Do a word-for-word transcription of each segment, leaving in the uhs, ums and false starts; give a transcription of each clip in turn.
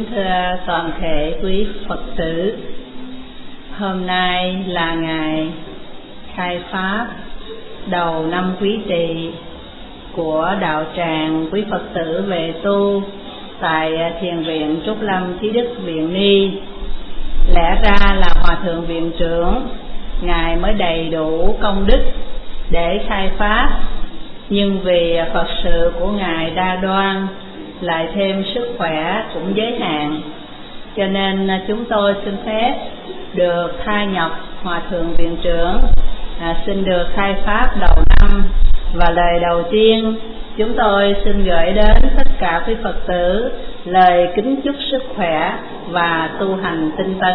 thưa toàn thể quý Phật tử, hôm nay là ngày khai pháp đầu năm Quý Tỵ của đạo tràng quý Phật tử về tu tại Thiền viện Trúc Lâm Thí Đức Viện Ni. Lẽ ra là Hòa Thượng Viện Trưởng Ngài mới đầy đủ công đức để khai pháp, nhưng vì Phật sự của Ngài đa đoan, lại thêm sức khỏe cũng giới hạn, cho nên chúng tôi xin phép được thay nhập Hòa Thượng Viện Trưởng, à, xin được khai pháp đầu năm. Và lời đầu tiên chúng tôi xin gửi đến tất cả quý Phật tử lời kính chúc sức khỏe và tu hành tinh tấn.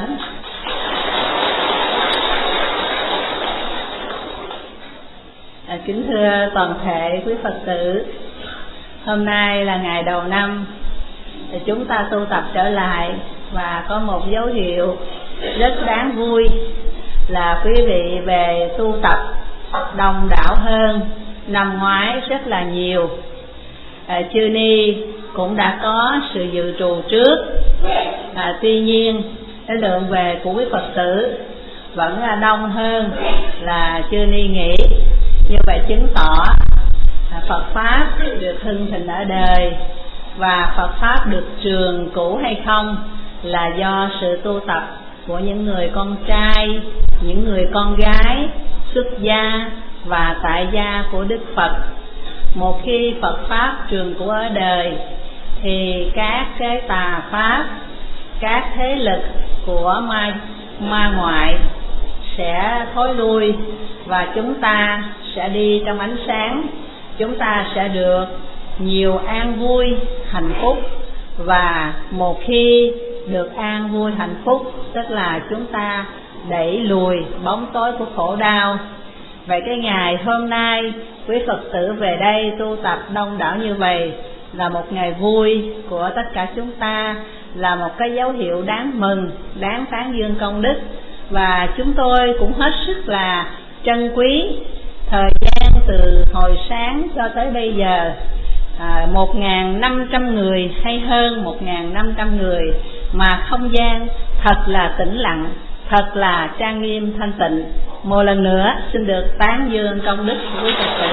À, kính thưa toàn thể quý Phật tử, hôm nay là ngày đầu năm, thì chúng ta tu tập trở lại và có một dấu hiệu rất đáng vui là quý vị về tu tập đông đảo hơn năm ngoái rất là nhiều. À, chư ni cũng đã có sự dự trù trước, à, tuy nhiên cái lượng về của quý Phật tử vẫn là đông hơn là chư ni nghĩ. Như vậy chứng tỏ à, Phật Pháp được hưng thịnh ở đời, và Phật Pháp được trường cửu hay không là do sự tu tập của những người con trai, những người con gái xuất gia và tại gia của Đức Phật. Một khi Phật Pháp trường cửu ở đời thì các cái tà Pháp, các thế lực của ma, ma ngoại sẽ thối lui, và chúng ta sẽ đi trong ánh sáng. Chúng ta sẽ được nhiều an vui, hạnh phúc. Và một khi được an vui, hạnh phúc, tức là chúng ta đẩy lùi bóng tối của khổ đau. Vậy cái ngày hôm nay quý Phật tử về đây tu tập đông đảo như vậy là một ngày vui của tất cả chúng ta, là một cái dấu hiệu đáng mừng, đáng tán dương công đức. Và chúng tôi cũng hết sức là trân quý thời gian từ hồi sáng cho tới bây giờ, à, một nghìn năm trăm người hay hơn một nghìn năm trăm người, mà không gian thật là tĩnh lặng, thật là trang nghiêm thanh tịnh. Một lần nữa xin được tán dương công đức của quý Phật tử.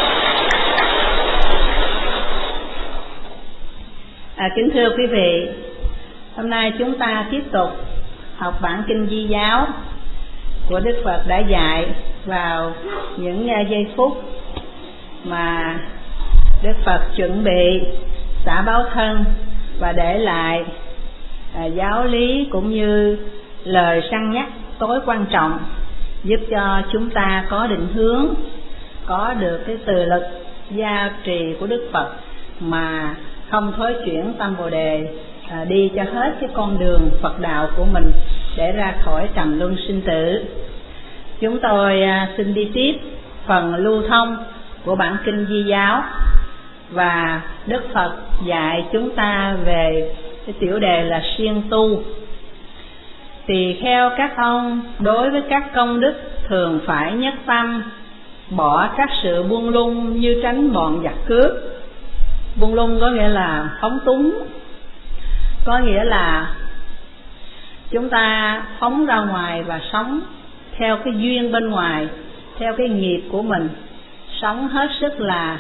À, kính thưa quý vị, hôm nay chúng ta tiếp tục học bản kinh Di Giáo của Đức Phật đã dạy vào những giây phút mà Đức Phật chuẩn bị xả báo thân và để lại à, giáo lý cũng như lời răn nhắc tối quan trọng, giúp cho chúng ta có định hướng, có được cái từ lực gia trì của Đức Phật mà không thối chuyển tâm Bồ Đề, à, đi cho hết cái con đường Phật đạo của mình để ra khỏi trầm luân sinh tử. Chúng tôi à, xin đi tiếp phần lưu thông của bản kinh Di Giáo, và Đức Phật dạy chúng ta về cái tiểu đề là siêng tu. Tỳ kheo các ông đối với các công đức thường phải nhất tâm, bỏ các sự buông lung như tránh bọn giặc cướp. Buông lung có nghĩa là phóng túng, có nghĩa là chúng ta phóng ra ngoài và sống theo cái duyên bên ngoài, theo cái nghiệp của mình, sống hết sức là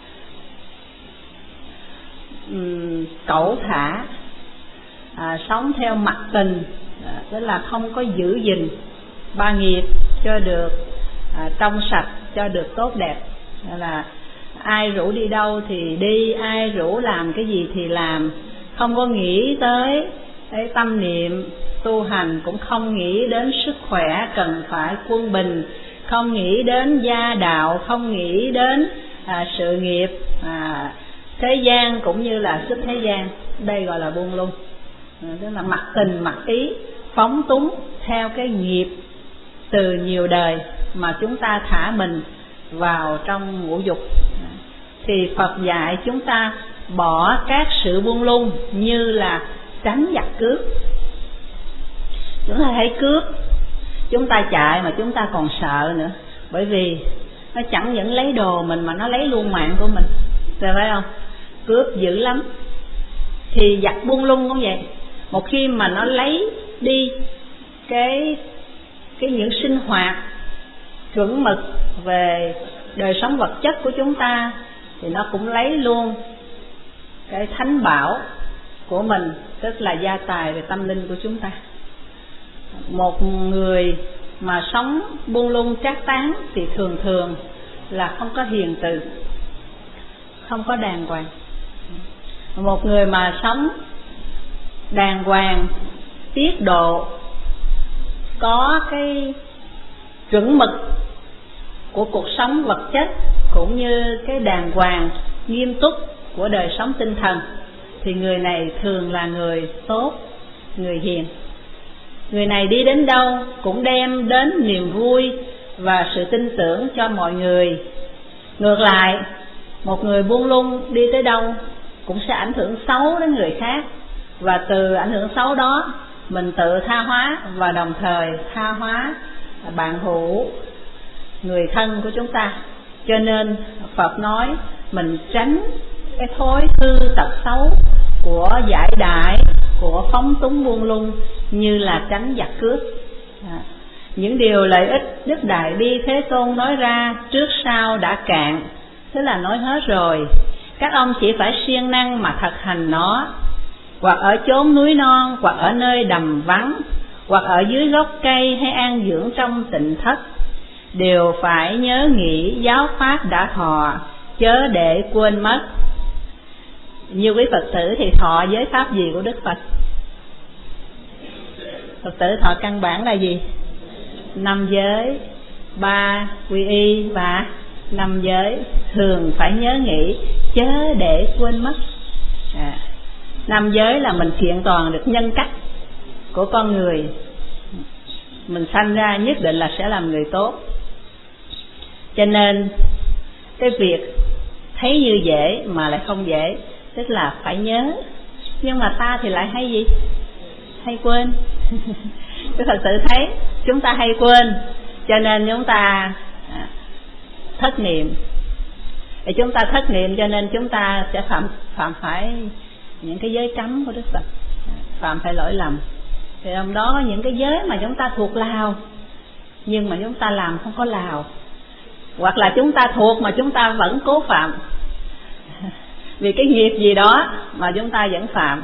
um, cẩu thả, à, sống theo mặc tình, à, tức là không có giữ gìn ba nghiệp cho được à, trong sạch, cho được tốt đẹp. Đó là ai rủ đi đâu thì đi, ai rủ làm cái gì thì làm, không có nghĩ tới cái tâm niệm tu hành, cũng không nghĩ đến sức khỏe cần phải quân bình, không nghĩ đến gia đạo, không nghĩ đến à, sự nghiệp à, thế gian cũng như là sức thế gian. Đây gọi là buông lung, à, tức là mặc tình mặc ý, phóng túng theo cái nghiệp từ nhiều đời mà chúng ta thả mình vào trong ngũ dục. Thì Phật dạy chúng ta bỏ các sự buông lung như là tránh giặc cướp. Chúng ta thấy cướp, chúng ta chạy mà chúng ta còn sợ nữa, bởi vì nó chẳng những lấy đồ mình mà nó lấy luôn mạng của mình, rồi phải không? Cướp dữ lắm. Thì giặc buông lung cũng vậy, Một khi mà nó lấy đi cái cái những sinh hoạt chuẩn mực về đời sống vật chất của chúng ta, thì nó cũng lấy luôn cái thánh bảo của mình, tức là gia tài về tâm linh của chúng ta. Một người mà sống buông lung trác tán thì thường thường là không có hiền từ, không có đàng hoàng. Một người mà sống đàng hoàng, tiết độ, có cái chuẩn mực của cuộc sống vật chất cũng như cái đàng hoàng nghiêm túc của đời sống tinh thần, thì người này thường là người tốt, người hiền. Người này đi đến đâu cũng đem đến niềm vui và sự tin tưởng cho mọi người. Ngược lại, một người buông lung đi tới đâu cũng sẽ ảnh hưởng xấu đến người khác, và từ ảnh hưởng xấu đó mình tự tha hóa và đồng thời tha hóa bạn hữu, người thân của chúng ta. Cho nên Phật nói mình tránh cái thói hư tật xấu của giải đại, của phóng túng buông lung, như là tránh giặc cướp. à, Những điều lợi ích Đức Đại Bi Thế Tôn nói ra trước sau đã cạn, tức là nói hết rồi. Các ông chỉ phải siêng năng mà thực hành nó, hoặc ở chốn núi non, hoặc ở nơi đầm vắng, hoặc ở dưới gốc cây, hay an dưỡng trong tịnh thất, đều phải nhớ nghĩ giáo pháp đã thọ, chớ để quên mất. Như quý Phật tử thì thọ giới pháp gì của Đức Phật? Phật tử thọ căn bản là gì? Năm giới, ba quy y và năm giới, thường phải nhớ nghĩ chớ để quên mất. à, Năm giới là mình kiện toàn được nhân cách của con người, mình sanh ra nhất định là sẽ làm người tốt. Cho nên cái việc thấy như dễ mà lại không dễ, tức là phải nhớ. Nhưng mà ta thì lại hay gì? Hay quên. Cái Phật tử thấy chúng ta hay quên, cho nên chúng ta thất niệm. Để chúng ta thất niệm cho nên chúng ta sẽ phạm phạm phải những cái giới cấm của Đức Phật, phạm phải lỗi lầm. Thì trong đó có những cái giới mà chúng ta thuộc lào, nhưng mà chúng ta làm không có lào, hoặc là chúng ta thuộc mà chúng ta vẫn cố phạm, vì cái nghiệp gì đó mà chúng ta vẫn phạm.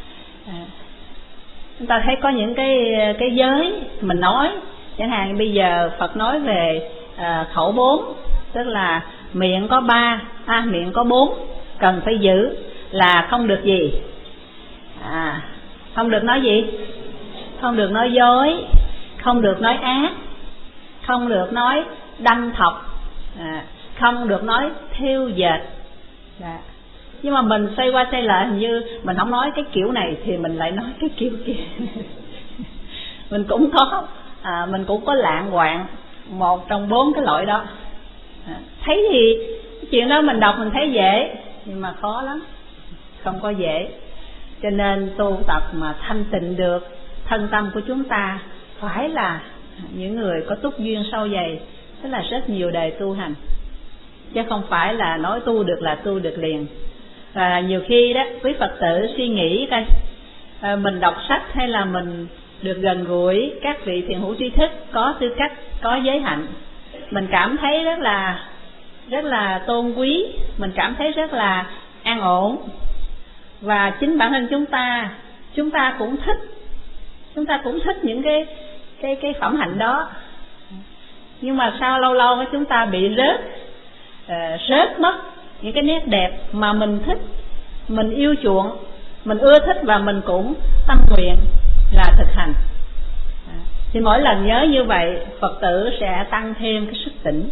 Chúng ta thấy có những cái cái giới mình nói, chẳng hạn bây giờ Phật nói về à, khẩu bốn, tức là miệng có ba, à, miệng có bốn, cần phải giữ là không được gì, à, không được nói gì, không được nói dối, không được nói ác, không được nói đâm thọc, à, không được nói thêu dệt. à. Nhưng mà mình xoay qua xoay lại, hình như mình không nói cái kiểu này thì mình lại nói cái kiểu kia. Mình cũng có à, mình cũng có lạng quạng một trong bốn cái loại đó. à, Thấy thì chuyện đó mình đọc mình thấy dễ, nhưng mà khó lắm, không có dễ. Cho nên tu tập mà thanh tịnh được thân tâm của chúng ta phải là những người có túc duyên sâu dày, tức là rất nhiều đời tu hành, chứ không phải là nói tu được là tu được liền. Và nhiều khi đó quý Phật tử suy nghĩ coi, à, mình đọc sách hay là mình được gần gũi các vị thiền hữu tri thức có tư cách, có giới hạnh, mình cảm thấy rất là rất là tôn quý, mình cảm thấy rất là an ổn. Và chính bản thân chúng ta chúng ta cũng thích chúng ta cũng thích những cái cái cái phẩm hạnh đó. Nhưng mà sao lâu lâu chúng ta bị rớt uh, rớt mất những cái nét đẹp mà mình thích, mình yêu chuộng, mình ưa thích, và mình cũng tâm nguyện là thực hành. à, Thì mỗi lần nhớ như vậy, Phật tử sẽ tăng thêm cái sức tỉnh.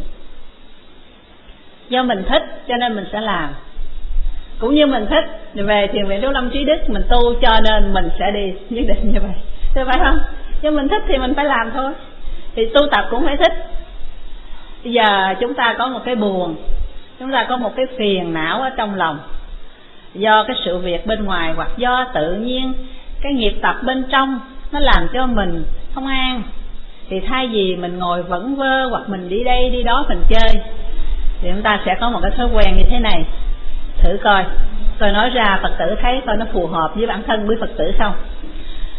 Do mình thích cho nên mình sẽ làm. Cũng như mình thích về thiền viện Trúc Lâm Trí Đức, mình tu cho nên mình sẽ đi nhất định như vậy, thế phải không? Nhưng mình thích thì mình phải làm thôi. Thì tu tập cũng phải thích. Bây giờ chúng ta có một cái buồn, chúng ta có một cái phiền não ở trong lòng, do cái sự việc bên ngoài, hoặc do tự nhiên cái nghiệp tập bên trong nó làm cho mình không an. Thì thay vì mình ngồi vẩn vơ, hoặc mình đi đây đi đó mình chơi, thì chúng ta sẽ có một cái thói quen như thế này. Thử coi, tôi nói ra Phật tử thấy coi nó phù hợp với bản thân quý Phật tử không.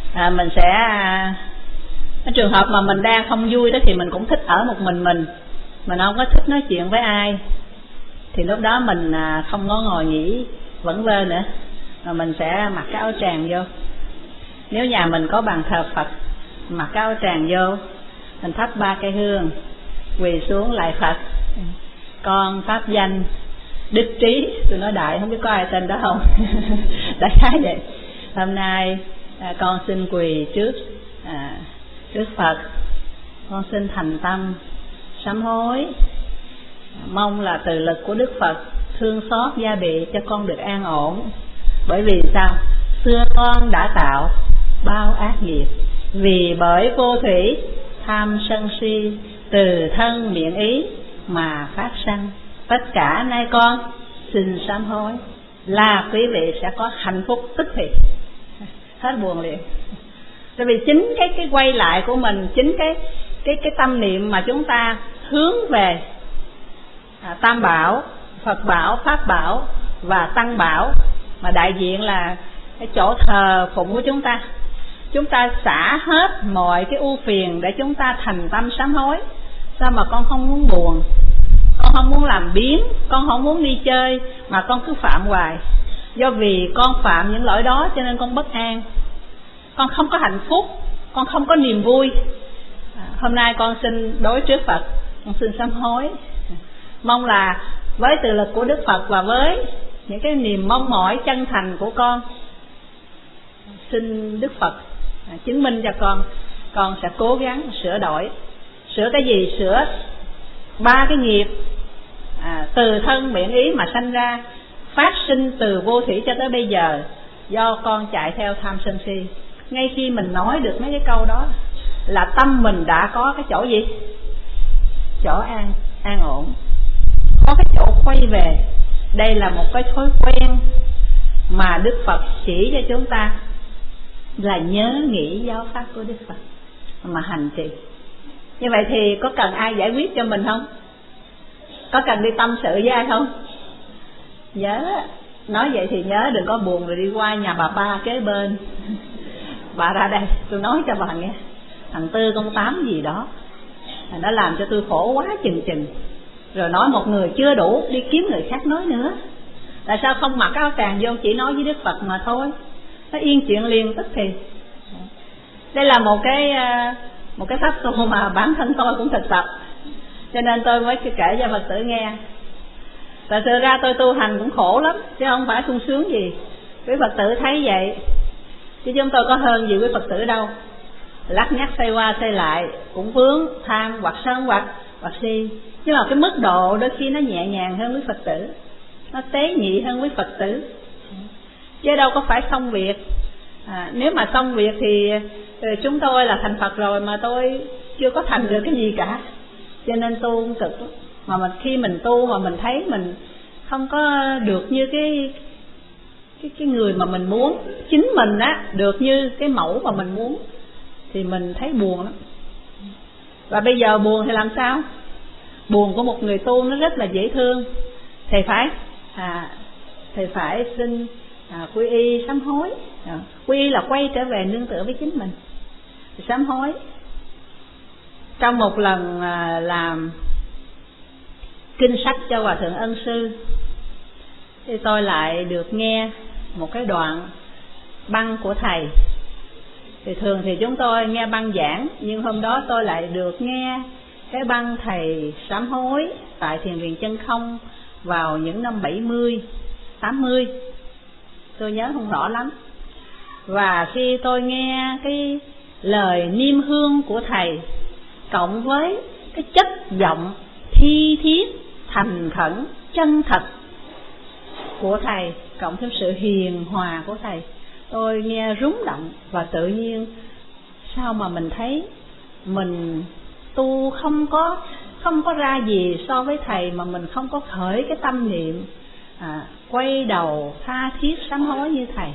à, mình sẽ cái trường hợp mà mình đang không vui đó thì mình cũng thích ở một mình mình, mình không có thích nói chuyện với ai, thì lúc đó mình không có ngồi nghỉ vẩn vơ nữa, mà mình sẽ mặc cái áo tràng vô. Nếu nhà mình có bàn thờ Phật, mặc cái áo tràng vô, mình thắp ba cây hương, quỳ xuống lại Phật: con pháp danh Đức Trí, tôi nói đại không biết có ai tên đó không. Đại khái vậy. Hôm nay à, con xin quỳ trước à, Đức Phật, con xin thành tâm sám hối, mong là từ lực của Đức Phật thương xót gia bị cho con được an ổn. Bởi vì sao? Xưa con đã tạo bao ác nghiệp, vì bởi vô thủy tham sân si từ thân miệng ý mà phát sanh. Tất cả nay con xin sám hối, là quý vị sẽ có hạnh phúc tức thì, hết buồn liền. Tại vì chính cái cái quay lại của mình, chính cái cái cái tâm niệm mà chúng ta hướng về à, Tam Bảo, Phật Bảo, Pháp Bảo và Tăng Bảo, mà đại diện là cái chỗ thờ phụng của chúng ta. Chúng ta xả hết mọi cái ưu phiền để chúng ta thành tâm sám hối. Sao mà con không muốn buồn, con không muốn làm biếng, con không muốn đi chơi, mà con cứ phạm hoài. Do vì con phạm những lỗi đó cho nên con bất an, con không có hạnh phúc, con không có niềm vui. à, Hôm nay con xin đối trước Phật, con xin sám hối, mong là với từ lực của Đức Phật và với những cái niềm mong mỏi chân thành của con, xin Đức Phật à, chứng minh cho con. Con sẽ cố gắng sửa đổi. Sửa cái gì? Sửa ba cái nghiệp à, từ thân miệng ý mà sanh ra, phát sinh từ vô thủy cho tới bây giờ, do con chạy theo tham sân si. Ngay khi mình nói được mấy cái câu đó là tâm mình đã có cái chỗ gì? Chỗ an, an ổn, có cái chỗ quay về. Đây là một cái thói quen mà Đức Phật chỉ cho chúng ta, là nhớ nghĩ giáo pháp của Đức Phật mà hành trì. Như vậy thì có cần ai giải quyết cho mình không? Có cần đi tâm sự với ai không? Nhớ, nói vậy thì nhớ đừng có buồn rồi đi qua nhà bà ba kế bên. Bà ra đây, tôi nói cho bà nghe, thằng Tư con Tám gì đó, nó làm cho tôi khổ quá chừng chừng. Rồi nói một người chưa đủ, đi kiếm người khác nói nữa. Tại sao không mặc áo tràng vô, chỉ nói với Đức Phật mà thôi, nó yên chuyện liền tức thì. Đây là một cái một cái pháp tu mà bản thân tôi cũng thực tập, cho nên tôi mới kể cho Phật tử nghe. Thật sự ra tôi tu hành cũng khổ lắm, chứ không phải sung sướng gì. Quý Phật tử thấy vậy, chứ chúng tôi có hơn gì quý Phật tử đâu. Lắc nhắc xoay qua xoay lại, cũng vướng tham hoặc sân hoặc hoặc si. Nhưng mà cái mức độ đôi khi nó nhẹ nhàng hơn quý Phật tử, nó tế nhị hơn quý Phật tử, chứ đâu có phải xong việc. à, Nếu mà xong việc thì chúng tôi là thành Phật rồi mà tôi chưa có thành được cái gì cả. Cho nên tu cũng cực. Mà mình, khi mình tu mà mình thấy mình không có được như cái cái, cái người mà mình muốn, chính mình á được như cái mẫu mà mình muốn, thì mình thấy buồn lắm. Và bây giờ buồn thì làm sao? Buồn của một người tu nó rất là dễ thương. Thầy phải à, Thầy phải xin à, quy y sám hối. à, Quy y là quay trở về nương tựa với chính mình, sám hối. Trong một lần à, làm kinh sách cho Hòa Thượng Ân Sư, thì tôi lại được nghe một cái đoạn băng của thầy. Thì thường thì chúng tôi nghe băng giảng, nhưng hôm đó tôi lại được nghe cái băng thầy sám hối tại Thiền viện Chân Không vào những năm bảy mươi, tám mươi, tôi nhớ không rõ lắm. Và khi tôi nghe cái lời niêm hương của thầy, cộng với cái chất giọng thi thiết, thành khẩn, chân thật của thầy, cộng thêm sự hiền hòa của thầy, tôi nghe rúng động. Và tự nhiên sao mà mình thấy mình tu không có không có ra gì so với thầy, mà mình không có khởi cái tâm niệm à, quay đầu tha thiết sám hối như thầy.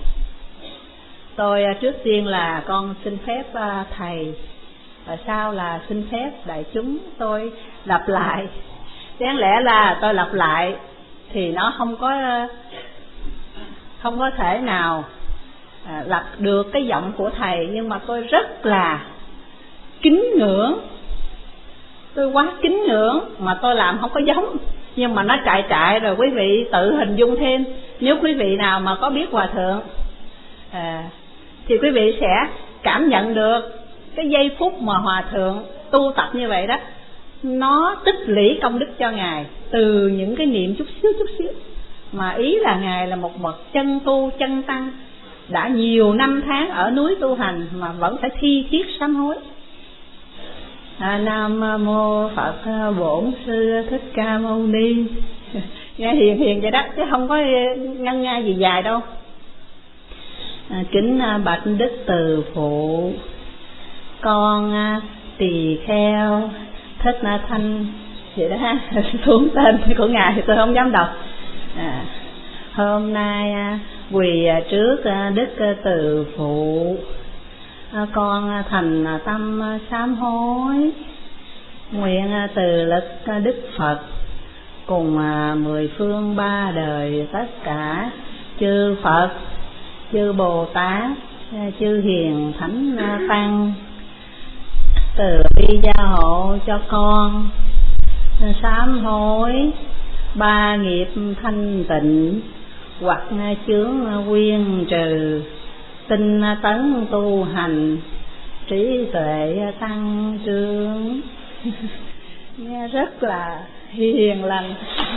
Tôi trước tiên là con xin phép thầy, và sau là xin phép đại chúng tôi lặp lại. Đáng lẽ là tôi lặp lại thì nó không có không có thể nào à, là được cái giọng của thầy, nhưng mà tôi rất là kính ngưỡng, tôi quá kính ngưỡng mà tôi làm không có giống, nhưng mà nó chạy chạy rồi quý vị tự hình dung thêm. Nếu quý vị nào mà có biết hòa thượng à, thì quý vị sẽ cảm nhận được cái giây phút mà hòa thượng tu tập như vậy đó, nó tích lũy công đức cho ngài từ những cái niệm chút xíu chút xíu. Mà ý là ngài là một bậc chân tu chân tăng, đã nhiều năm tháng ở núi tu hành mà vẫn phải thi thiết sám hối. À, Nam Mô Phật Bổn Sư Thích Ca Mâu Ni. Nghe hiền hiền vậy đó, chứ không có ngân nga gì dài đâu. À, kính bạch đức từ phụ, con tỳ kheo Thích Na Thanh vậy đó ha. Xuống tên của ngài thì tôi không dám đọc. À, hôm nay quỳ trước đức từ phụ, con thành tâm sám hối, nguyện từ lực Đức Phật cùng mười phương ba đời tất cả chư Phật, chư Bồ Tát, chư hiền thánh tăng từ bi gia hộ cho con sám hối ba nghiệp thanh tịnh, hoặc chướng quyên trừ, tinh tấn tu hành, trí tuệ tăng trưởng. Nghe rất là hiền lành.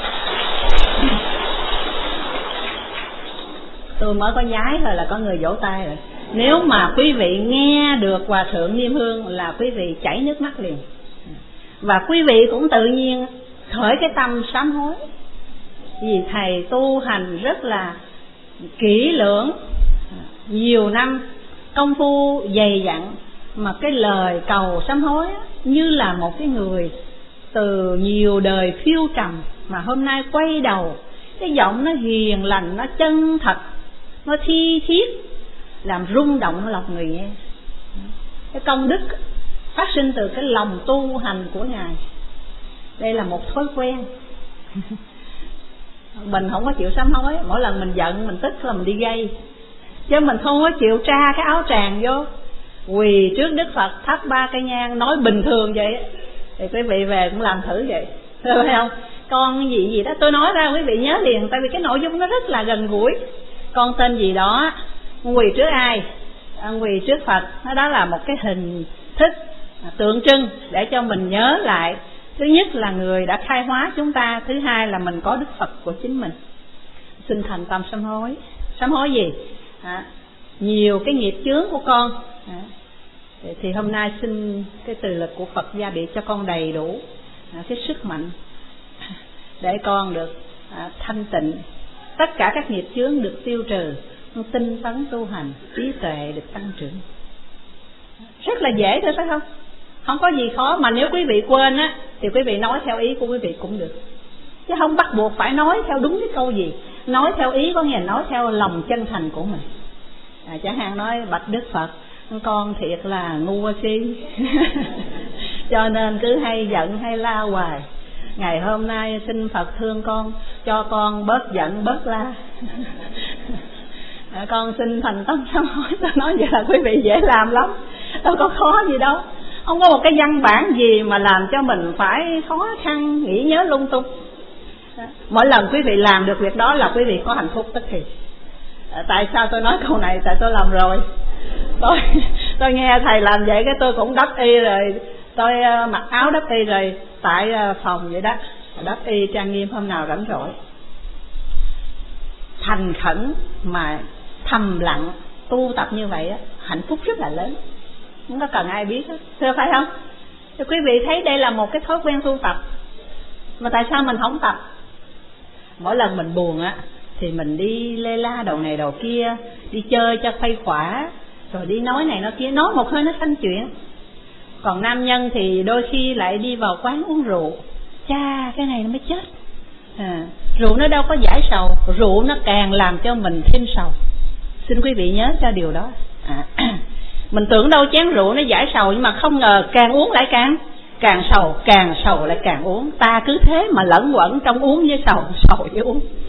Tôi mới có nhái thôi là có người vỗ tay rồi. Nếu mà quý vị nghe được Hòa Thượng Nghiêm Hương là quý vị chảy nước mắt liền. Và quý vị cũng tự nhiên khởi cái tâm sám hối, vì thầy tu hành rất là kỹ lưỡng, nhiều năm công phu dày dặn, mà cái lời cầu sám hối như là một cái người từ nhiều đời phiêu trầm mà hôm nay quay đầu, cái giọng nó hiền lành, nó chân thật, nó thi thiết, làm rung động lòng người nghe. Cái công đức phát sinh từ cái lòng tu hành của ngài. Đây là một thói quen. Mình không có chịu sám hối, mỗi lần mình giận mình tức là mình đi gây, chứ mình không có chịu tra cái áo tràng vô quỳ trước Đức Phật thắp ba cây nhang nói bình thường vậy. Thì quý vị về cũng làm thử vậy, thấy không? Con gì gì đó tôi nói ra quý vị nhớ liền, tại vì cái nội dung nó rất là gần gũi. Con tên gì đó, quỳ trước ai? Quỳ trước Phật. Đó là một cái hình thức tượng trưng để cho mình nhớ lại, thứ nhất là người đã khai hóa chúng ta, thứ hai là mình có Đức Phật của chính mình. Xin thành tâm sám hối. Sám hối gì? À, nhiều cái nghiệp chướng của con. À, thì hôm nay xin cái từ lực của Phật gia bị cho con đầy đủ à, cái sức mạnh để con được à, thanh tịnh, tất cả các nghiệp chướng được tiêu trừ, tinh tấn tu hành, trí tuệ được tăng trưởng. Rất là dễ thôi phải không? Không có gì khó, mà nếu quý vị quên á thì quý vị nói theo ý của quý vị cũng được, chứ không bắt buộc phải nói theo đúng cái câu gì. Nói theo ý có nghĩa là nói theo lòng chân thành của mình. À, chẳng hạn nói bạch Đức Phật, con thiệt là ngu si cho nên cứ hay giận hay la hoài. Ngày hôm nay xin Phật thương con, cho con bớt giận bớt la. À, con xin thành tâm sám hối. Tôi nói vậy là quý vị dễ làm lắm, đâu có khó gì đâu. Không có một cái văn bản gì mà làm cho mình phải khó khăn, nghĩ nhớ lung tung. Mỗi lần quý vị làm được việc đó là quý vị có hạnh phúc tức thì. À, tại sao tôi nói câu này? Tại tôi làm rồi. Tôi tôi nghe thầy làm vậy cái tôi cũng đắp y rồi. Tôi uh, mặc áo đắp y rồi tại uh, phòng vậy đó, đắp y trang nghiêm hôm nào rảnh rỗi. Thành khẩn mà thầm lặng tu tập như vậy á, hạnh phúc rất là lớn, không có cần ai biết hết, thưa phải không? Thì quý vị thấy đây là một cái thói quen tu tập, mà tại sao mình không tập? Mỗi lần mình buồn á thì mình đi lê la đầu này đầu kia, đi chơi cho khuây khỏa, rồi đi nói này nói kia, nói một hơi nó xanh chuyện. Còn nam nhân thì đôi khi lại đi vào quán uống rượu, cha cái này nó mới chết. À, rượu nó đâu có giải sầu, rượu nó càng làm cho mình thêm sầu. Xin quý vị nhớ cho điều đó. À, mình tưởng đâu chén rượu nó giải sầu, nhưng mà không ngờ càng uống lại càng càng sầu, càng sầu lại càng uống. Ta cứ thế mà lẫn quẩn trong uống với sầu, sầu với uống.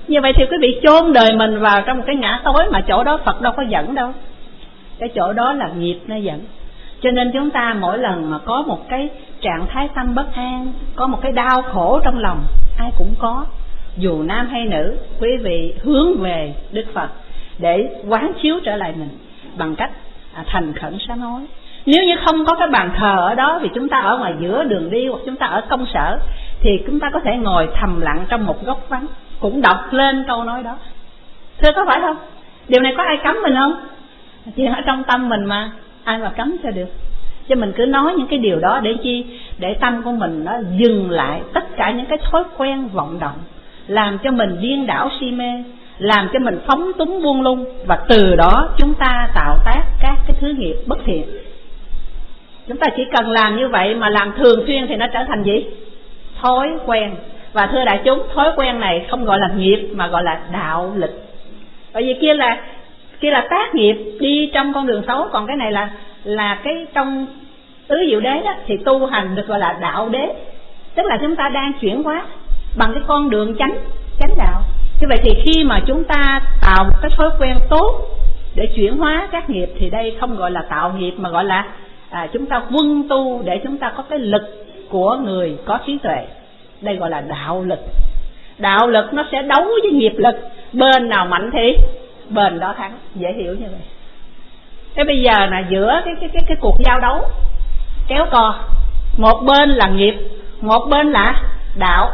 Như vậy thì quý vị chôn đời mình vào trong một cái ngã tối, mà chỗ đó Phật đâu có dẫn đâu. Cái chỗ đó là nghiệp nó dẫn. Cho nên chúng ta mỗi lần mà có một cái trạng thái tâm bất an, có một cái đau khổ trong lòng, ai cũng có, dù nam hay nữ, quý vị hướng về Đức Phật để quán chiếu trở lại mình bằng cách à, thành khẩn sám hối. Nếu như không có cái bàn thờ ở đó, vì chúng ta ở ngoài giữa đường đi hoặc chúng ta ở công sở, thì chúng ta có thể ngồi thầm lặng trong một góc vắng, cũng đọc lên câu nói đó. Thưa có phải không? Điều này có ai cấm mình không? Chuyện ở trong tâm mình mà, ai mà cấm cho được. Cho mình cứ nói những cái điều đó để chi? Để tâm của mình nó dừng lại tất cả những cái thói quen vọng động, làm cho mình điên đảo si mê, làm cho mình phóng túng buông lung, và từ đó chúng ta tạo tác các cái thứ nghiệp bất thiện. Chúng ta chỉ cần làm như vậy mà làm thường xuyên thì nó trở thành gì? Thói quen. Và thưa đại chúng, thói quen này không gọi là nghiệp mà gọi là đạo lịch. Bởi vì kia là kia là tác nghiệp đi trong con đường xấu, còn cái này là là cái trong tứ diệu đế đó thì tu hành được gọi là đạo đế. Tức là chúng ta đang chuyển hóa bằng cái con đường chánh chánh đạo. Như vậy thì khi mà chúng ta tạo một cái thói quen tốt để chuyển hóa các nghiệp, thì đây không gọi là tạo nghiệp mà gọi là à, chúng ta quân tu để chúng ta có cái lực của người có trí tuệ. Đây gọi là đạo lực. Đạo lực nó sẽ đấu với nghiệp lực, bên nào mạnh thì bên đó thắng, dễ hiểu như vậy. Thế bây giờ là giữa cái cái cái cái cuộc giao đấu kéo co, một bên là nghiệp, một bên là đạo.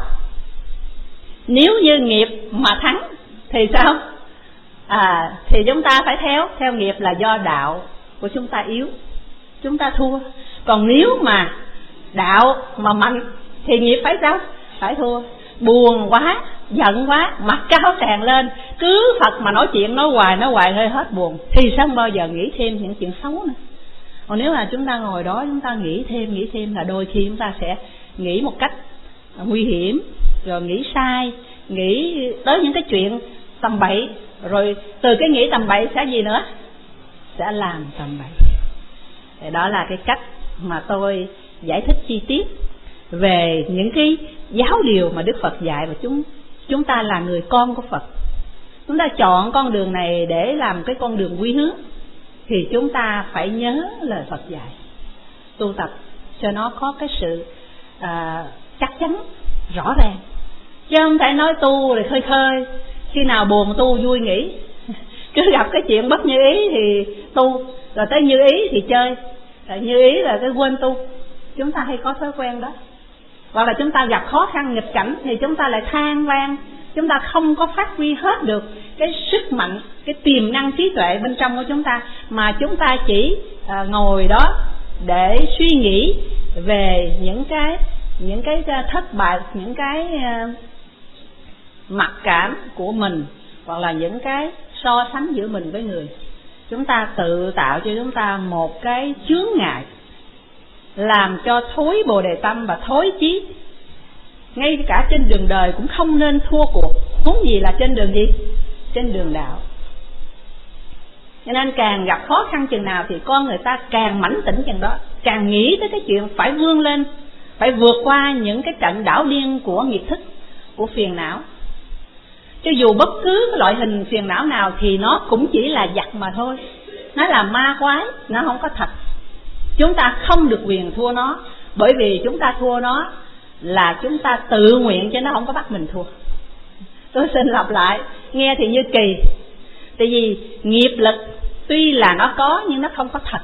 Nếu như nghiệp mà thắng thì sao? À, thì chúng ta phải theo theo nghiệp là do đạo của chúng ta yếu, chúng ta thua. Còn nếu mà đạo mà mạnh thì nghiệp phải sao? Phải thua. Buồn quá, giận quá, mặt cáo tràn lên, cứ Phật mà nói chuyện nói hoài nói hoài hơi hết buồn, thì sao không bao giờ nghĩ thêm những chuyện xấu nữa. Còn nếu mà chúng ta ngồi đó chúng ta nghĩ thêm nghĩ thêm là đôi khi chúng ta sẽ nghĩ một cách nguy hiểm, rồi nghĩ sai, nghĩ tới những cái chuyện tầm bậy, rồi từ cái nghĩ tầm bậy sẽ gì nữa? Sẽ làm tầm bậy. Thì đó là cái cách mà tôi giải thích chi tiết về những cái giáo điều mà Đức Phật dạy, và chúng chúng ta là người con của Phật. Chúng ta chọn con đường này để làm cái con đường quy hướng, thì chúng ta phải nhớ lời Phật dạy, tu tập cho nó có cái sự à, chắc chắn rõ ràng. Chứ không thể nói tu rồi khơi khơi, khi nào buồn tu vui nghỉ, cứ gặp cái chuyện bất như ý thì tu, rồi tới như ý thì chơi, rồi như ý là cái quên tu. Chúng ta hay có thói quen đó. Hoặc là chúng ta gặp khó khăn nghịch cảnh thì chúng ta lại than vang, chúng ta không có phát huy hết được cái sức mạnh, cái tiềm năng trí tuệ bên trong của chúng ta, mà chúng ta chỉ à, ngồi đó để suy nghĩ về những cái những cái thất bại, những cái uh, mặc cảm của mình, hoặc là những cái so sánh giữa mình với người. Chúng ta tự tạo cho chúng ta một cái chướng ngại, làm cho thối bồ đề tâm và thối chí. Ngay cả trên đường đời cũng không nên thua cuộc, huống gì là trên đường gì? Trên đường đạo. Cho nên càng gặp khó khăn chừng nào thì con người ta càng mãnh tỉnh chừng đó, càng nghĩ tới cái chuyện phải vươn lên, phải vượt qua những cái trận đảo điên của nghiệp thức, của phiền não. Cho dù bất cứ cái loại hình phiền não nào thì nó cũng chỉ là giặc mà thôi. Nó là ma quái, nó không có thật. Chúng ta không được quyền thua nó, bởi vì chúng ta thua nó là chúng ta tự nguyện, chứ nó không có bắt mình thua. Tôi xin lặp lại, nghe thì như kỳ. Tại vì nghiệp lực tuy là nó có nhưng nó không có thật.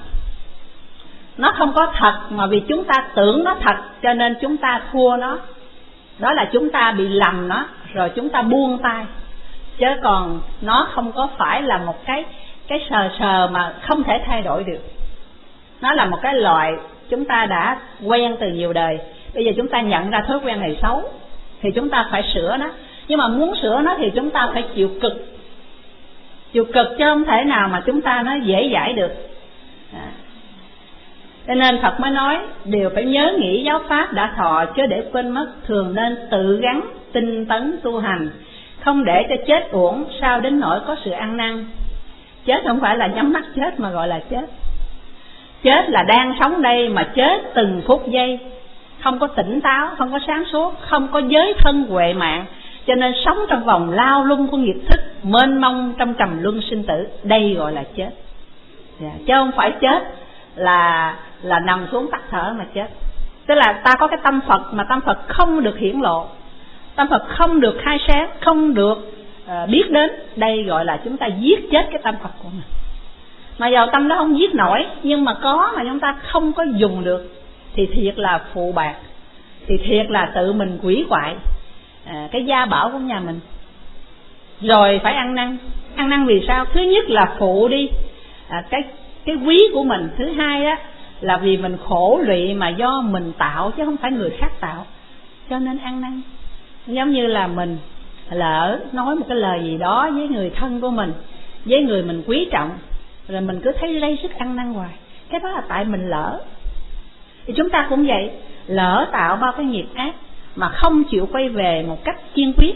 Nó không có thật mà vì chúng ta tưởng nó thật, cho nên chúng ta thua nó. Đó là chúng ta bị lầm nó, rồi chúng ta buông tay. Chứ còn nó không có phải là một cái cái sờ sờ mà không thể thay đổi được. Nó là một cái loại chúng ta đã quen từ nhiều đời. Bây giờ chúng ta nhận ra thói quen này xấu thì chúng ta phải sửa nó. Nhưng mà muốn sửa nó thì chúng ta phải chịu cực. Chịu cực chứ không thể nào mà chúng ta nó dễ dãi được. à. Cho nên Phật mới nói đều phải nhớ nghĩ giáo pháp đã thọ, chứ để quên mất thường nên tự gắng tinh tấn tu hành, không để cho chết uổng, sao đến nỗi có sự ăn năn. Chết không phải là nhắm mắt chết mà gọi là chết. Chết là đang sống đây mà chết từng phút giây, không có tỉnh táo, không có sáng suốt, không có giới thân huệ mạng, Cho nên sống trong vòng lao lung của nghiệp thức, mênh mông trong trầm luân sinh tử, đây gọi là chết. Yeah. Chứ không phải chết là là nằm xuống tắt thở mà chết. Tức là ta có cái tâm Phật mà tâm Phật không được hiển lộ, tâm Phật không được khai sáng, không được uh, biết đến. Đây gọi là chúng ta giết chết cái tâm Phật của mình. Mà dầu tâm đó không giết nổi, nhưng mà có mà chúng ta không có dùng được thì thiệt là phụ bạc, thì thiệt là tự mình quỷ quại à, cái gia bảo của nhà mình. Rồi phải ăn năn. Ăn năn vì sao? Thứ nhất là phụ đi à, cái cái quý của mình. Thứ hai á là vì mình khổ lụy mà do mình tạo chứ không phải người khác tạo, cho nên ăn năn. Giống như là mình lỡ nói một cái lời gì đó với người thân của mình, với người mình quý trọng, rồi mình cứ thấy lấy sức ăn năn hoài, cái đó là tại mình lỡ. Thì chúng ta cũng vậy, lỡ tạo bao cái nghiệp ác mà không chịu quay về một cách kiên quyết.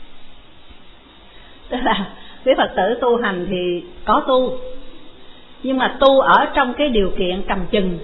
Tức là quý Phật tử tu hành thì có tu, nhưng mà tu ở trong cái điều kiện cầm chừng,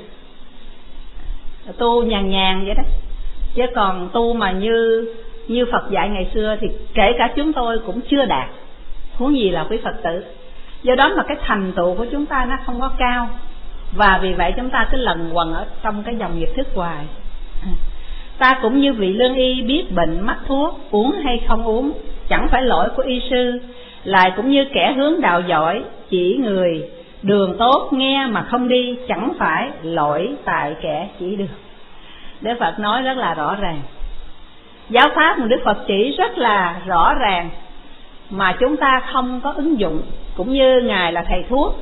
tu nhàn nhàn vậy đó. Chứ còn tu mà như như Phật dạy ngày xưa thì kể cả chúng tôi cũng chưa đạt, huống gì là quý Phật tử. Do đó mà cái thành tựu của chúng ta nó không có cao, và vì vậy chúng ta cứ lẩn quẩn ở trong cái dòng nghiệp thức hoài. Ta cũng như vị lương y biết bệnh mắc thuốc, uống hay không uống chẳng phải lỗi của y sư, lại cũng như kẻ hướng đạo giỏi chỉ người đường tốt nghe mà không đi, chẳng phải lỗi tại kẻ chỉ đường. Đức Phật nói rất là rõ ràng, giáo pháp mà Đức Phật chỉ rất là rõ ràng mà chúng ta không có ứng dụng. Cũng như Ngài là thầy thuốc,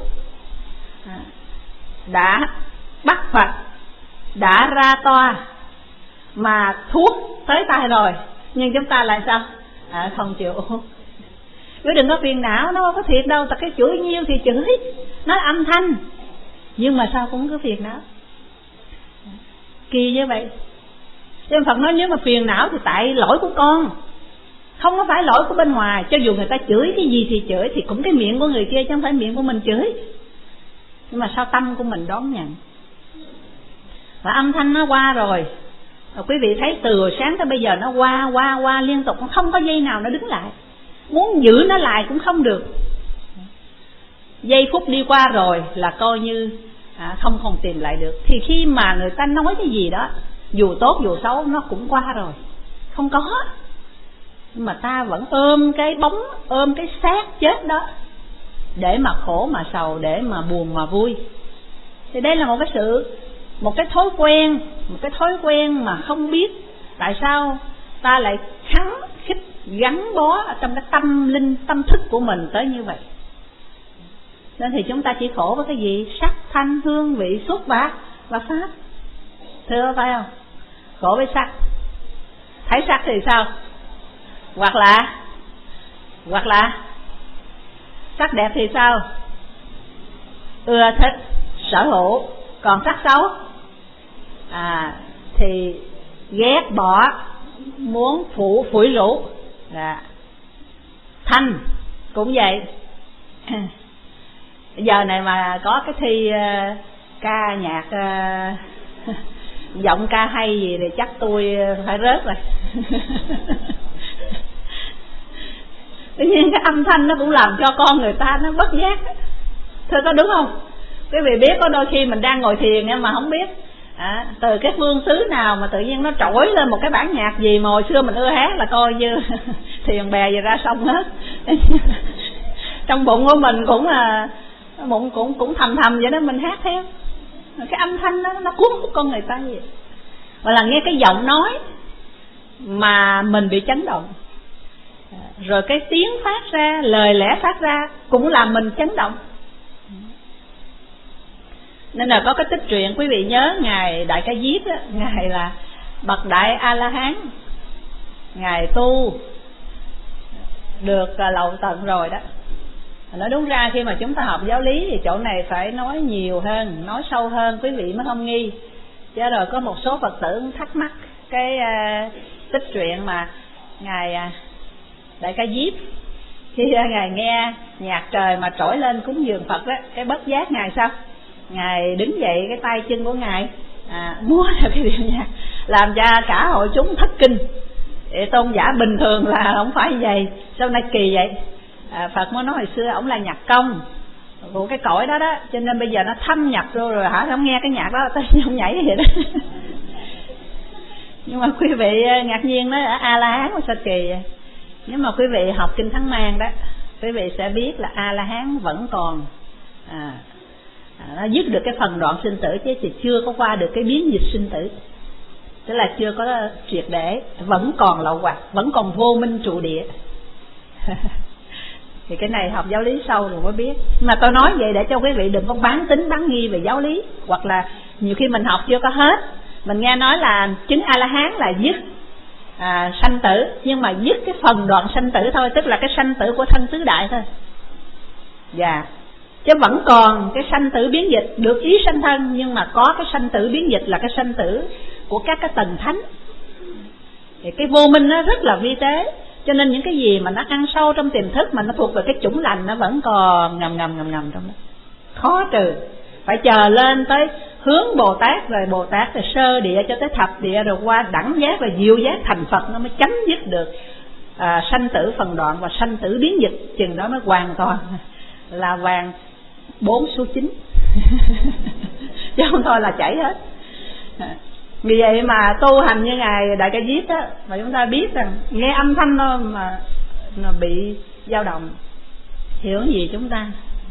đã bắt Phật, đã ra toa mà thuốc tới tay rồi, nhưng chúng ta lại sao? À, không chịu uống. Cứ đừng có phiền não, nó không có thiệt đâu, ta cái chửi nhiêu thì chửi, nói âm thanh, nhưng mà sao cũng cứ phiền não. Kỳ như vậy. Chứ Phật nói nếu mà phiền não thì tại lỗi của con, không có phải lỗi của bên ngoài. Cho dù người ta chửi cái gì thì chửi, thì cũng cái miệng của người kia chứ không phải miệng của mình chửi. Nhưng mà sao tâm của mình đón nhận. Và âm thanh nó qua rồi, và quý vị thấy từ sáng tới bây giờ nó qua qua qua liên tục, không có giây nào nó đứng lại. Muốn giữ nó lại cũng không được. Giây phút đi qua rồi là coi như à, không còn tìm lại được. Thì khi mà người ta nói cái gì đó, dù tốt dù xấu nó cũng qua rồi, không có. Nhưng mà ta vẫn ôm cái bóng, ôm cái xác chết đó, để mà khổ mà sầu, để mà buồn mà vui. Thì đây là một cái sự, một cái thói quen, một cái thói quen mà không biết tại sao ta lại khắng khích gắn bó trong cái tâm linh, tâm thức của mình tới như vậy. Nên thì chúng ta chỉ khổ với cái gì? Sắc, thanh, hương, vị, xúc và và pháp. Thưa phải không? Khổ với sắc. Thấy sắc thì sao? Hoặc là Hoặc là sắc đẹp thì sao? Ưa thích, sở hữu. Còn sắc xấu à, thì ghét bỏ, muốn phủ phủi rủ. Dạ. Thanh cũng vậy. Giờ này mà có cái thi uh, ca nhạc uh, giọng ca hay gì thì chắc tôi phải rớt rồi. Tuy nhiên cái âm thanh nó cũng làm cho con người ta nó bất giác. Thưa có đúng không? Quý vị biết có đôi khi mình đang ngồi thiền nhưng mà không biết à, từ cái phương xứ nào mà tự nhiên nó trỗi lên một cái bản nhạc gì mà hồi xưa mình ưa hát là coi như thiền bè về ra sông hết. Trong bụng của mình cũng là bụng cũng cũng thầm thầm vậy đó, mình hát theo. Cái âm thanh nó nó cuốn hút con người ta vậy. Hoặc là nghe cái giọng nói mà mình bị chấn động, rồi cái tiếng phát ra, lời lẽ phát ra cũng làm mình chấn động. Nên là có cái tích truyện, quý vị nhớ Ngài Đại Ca Diếp á, Ngài là bậc đại A-la-hán, Ngài tu được lậu tận rồi đó. Nói đúng ra khi mà chúng ta học giáo lý thì chỗ này phải nói nhiều hơn, nói sâu hơn, quý vị mới không nghi. Chứ rồi có một số Phật tử thắc mắc cái uh, tích truyện mà Ngài uh, Đại Ca Diếp khi uh, Ngài nghe nhạc trời mà trỗi lên cúng dường Phật đó, cái bất giác Ngài sao? Ngài đứng dậy, cái tay chân của Ngài à, múa theo cái điệu nhạc, làm cho cả hội chúng thất kinh. tôn giả bình thường là không phải vậy, sao nay kỳ vậy? À, Phật mới nói hồi xưa ổng là nhạc công của cái cõi đó đó, cho nên bây giờ nó thâm nhập rồi rồi hả, không nghe cái nhạc đó tới không nhảy vậy đó. Nhưng mà quý vị ngạc nhiên nói ở A La Hán mà sao kỳ vậy? Nếu mà quý vị học kinh Thắng Mang đó, quý vị sẽ biết là A La Hán vẫn còn à, nó dứt được cái phần đoạn sinh tử, chứ thì chưa có qua được cái biến dịch sinh tử, tức là chưa có triệt để, vẫn còn lậu hoặc, vẫn còn vô minh trụ địa. Thì cái này học giáo lý sâu rồi mới biết. Mà tôi nói vậy để cho quý vị đừng có bán tính bán nghi về giáo lý, hoặc là nhiều khi mình học chưa có hết, mình nghe nói là chứng A La Hán là dứt à, sanh tử, nhưng mà dứt cái phần đoạn sanh tử thôi, tức là cái sanh tử của thân tứ đại thôi. Dạ, chứ vẫn còn cái sanh tử biến dịch được ý sanh thân, nhưng mà có cái sanh tử biến dịch là cái sanh tử của các cái tầng thánh. Thì cái vô minh nó rất là vi tế, cho nên những cái gì mà nó ăn sâu trong tiềm thức mà nó thuộc về cái chủng lành, nó vẫn còn ngầm ngầm ngầm ngầm trong đó, khó trừ. Phải chờ lên tới hướng Bồ Tát, rồi Bồ Tát rồi sơ địa cho tới thập địa, rồi qua đẳng giác và diệu giác thành Phật, nó mới chấm dứt được à, sanh tử phần đoạn và sanh tử biến dịch. Chừng đó nó hoàn toàn là vàng bốn số chín. Chứ không thôi là chảy hết. Vì vậy mà tu hành như Ngài Đại Ca Diếp á, mà chúng ta biết rằng nghe âm thanh thôi mà nó bị dao động, hiểu gì chúng ta.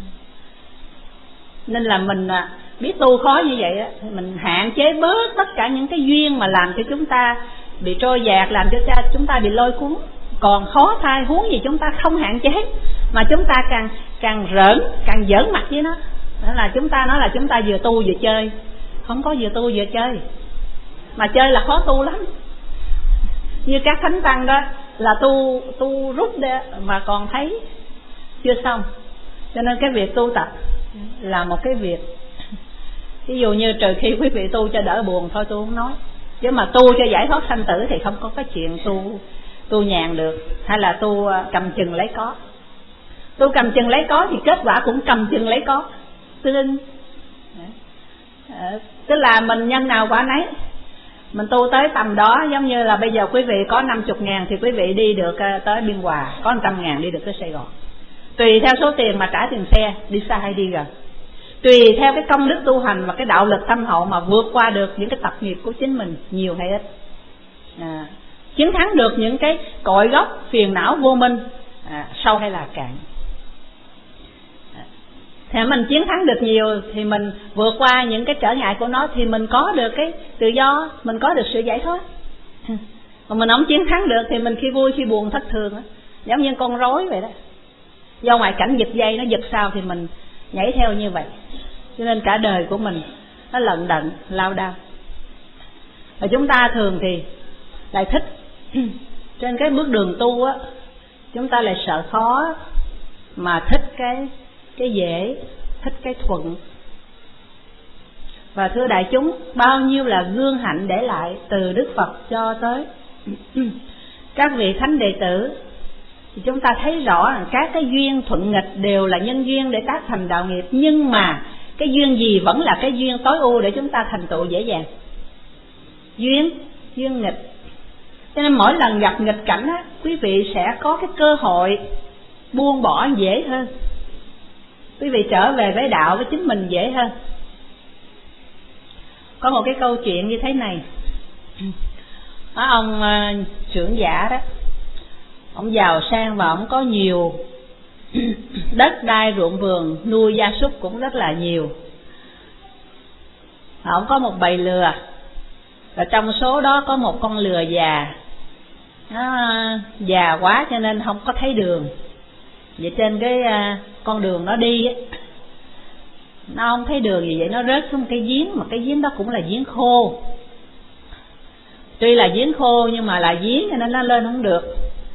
Nên là mình biết tu khó như vậy á, mình hạn chế bớt tất cả những cái duyên mà làm cho chúng ta bị trôi dạt, làm cho chúng ta bị lôi cuốn. Còn khó thay huống gì chúng ta không hạn chế, mà chúng ta càng càng rỡn, càng giỡn mặt với nó. Đó là chúng ta nói là chúng ta vừa tu vừa chơi. Không có vừa tu vừa chơi, mà chơi là khó tu lắm. Như các thánh tăng đó là tu tu rút đó mà còn thấy chưa xong. Cho nên cái việc tu tập là một cái việc, ví dụ như trừ khi quý vị tu cho đỡ buồn thôi tôi không nói, chứ mà tu cho giải thoát sanh tử thì không có cái chuyện tu tu nhàn được, hay là tu cầm chừng lấy có. Tu cầm chừng lấy có thì kết quả cũng cầm chừng lấy có, tương à, tức là mình nhân nào quả nấy. Mình tu tới tầm đó, giống như là bây giờ quý vị có năm mươi ngàn thì quý vị đi được tới Biên Hòa, có một trăm ngàn đi được tới Sài Gòn. Tùy theo số tiền mà trả tiền xe, đi xa hay đi gần. Tùy theo cái công đức tu hành và cái đạo lực tâm hậu mà vượt qua được những cái tập nghiệp của chính mình, nhiều hay ít. À, chiến thắng được những cái cội gốc phiền não vô minh, à, sâu hay là cạn. À, thì mình chiến thắng được nhiều thì mình vượt qua những cái trở ngại của nó, thì mình có được cái tự do, mình có được sự giải thoát. Còn mình không chiến thắng được thì mình khi vui khi buồn thất thường đó, giống như con rối vậy đó. Do ngoại cảnh giật dây, nó giật sao thì mình nhảy theo như vậy. Cho nên cả đời của mình nó lận đận, lao đao. Và chúng ta thường thì lại thích trên cái bước đường tu á, chúng ta lại sợ khó mà thích cái cái dễ, thích cái thuận. Và thưa đại chúng, bao nhiêu là gương hạnh để lại từ Đức Phật cho tới các vị thánh đệ tử, thì chúng ta thấy rõ rằng các cái duyên thuận nghịch đều là nhân duyên để tác thành đạo nghiệp. Nhưng mà cái duyên gì vẫn là cái duyên tối ưu để chúng ta thành tựu dễ dàng? Duyên, duyên nghịch. Cho nên mỗi lần gặp nghịch cảnh á, quý vị sẽ có cái cơ hội buông bỏ dễ hơn. Quý vị trở về với đạo với chính mình dễ hơn. Có một cái câu chuyện như thế này. Đó, ông uh, trưởng giả đó, ông giàu sang và ông có nhiều đất đai ruộng vườn, nuôi gia súc cũng rất là nhiều. Ông có một bầy lừa, và trong số đó có một con lừa già. Nó già quá cho nên không có thấy đường. Vậy trên cái uh, con đường nó đi á, nó không thấy đường, gì vậy nó rớt xuống cái giếng, mà cái giếng đó cũng là giếng khô. Tuy là giếng khô nhưng mà là giếng cho nên nó lên không được.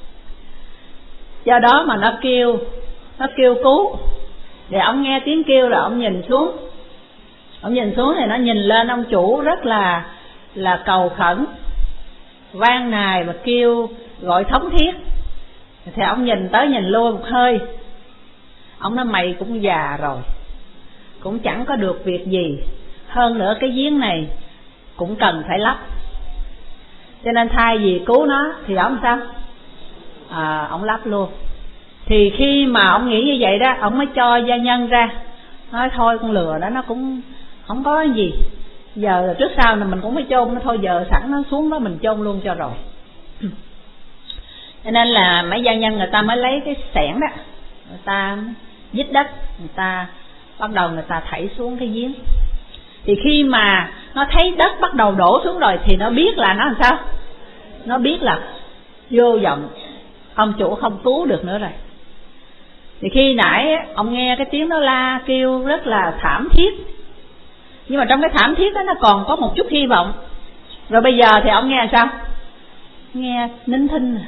Do đó mà nó kêu, nó kêu cứu. Để ông nghe tiếng kêu rồi ông nhìn xuống. Ông nhìn xuống thì nó nhìn lên ông chủ rất là là cầu khẩn, van nài và kêu gọi thống thiết. Thì ông nhìn tới nhìn lui một hơi. Ông nói mày cũng già rồi, cũng chẳng có được việc gì, hơn nữa cái giếng này cũng cần phải lấp. Cho nên thay vì cứu nó thì ông sao? À, ông lắp luôn. Thì khi mà ông nghĩ như vậy đó, ông mới cho gia nhân ra, nói thôi con lừa đó nó cũng không có gì, giờ trước sau là mình cũng phải chôn nó thôi, giờ sẵn nó xuống đó mình chôn luôn cho rồi. Cho nên là mấy gia nhân người ta mới lấy cái xẻng đó, người ta dít đất, người ta bắt đầu người ta thảy xuống cái giếng. Thì khi mà nó thấy đất bắt đầu đổ xuống rồi thì nó biết là nó làm sao? Nó biết là vô vọng, ông chủ không cứu được nữa rồi. Thì khi nãy ông nghe cái tiếng nó la kêu rất là thảm thiết, nhưng mà trong cái thảm thiết đó nó còn có một chút hy vọng. Rồi bây giờ thì ông nghe là sao? Nghe nín thinh.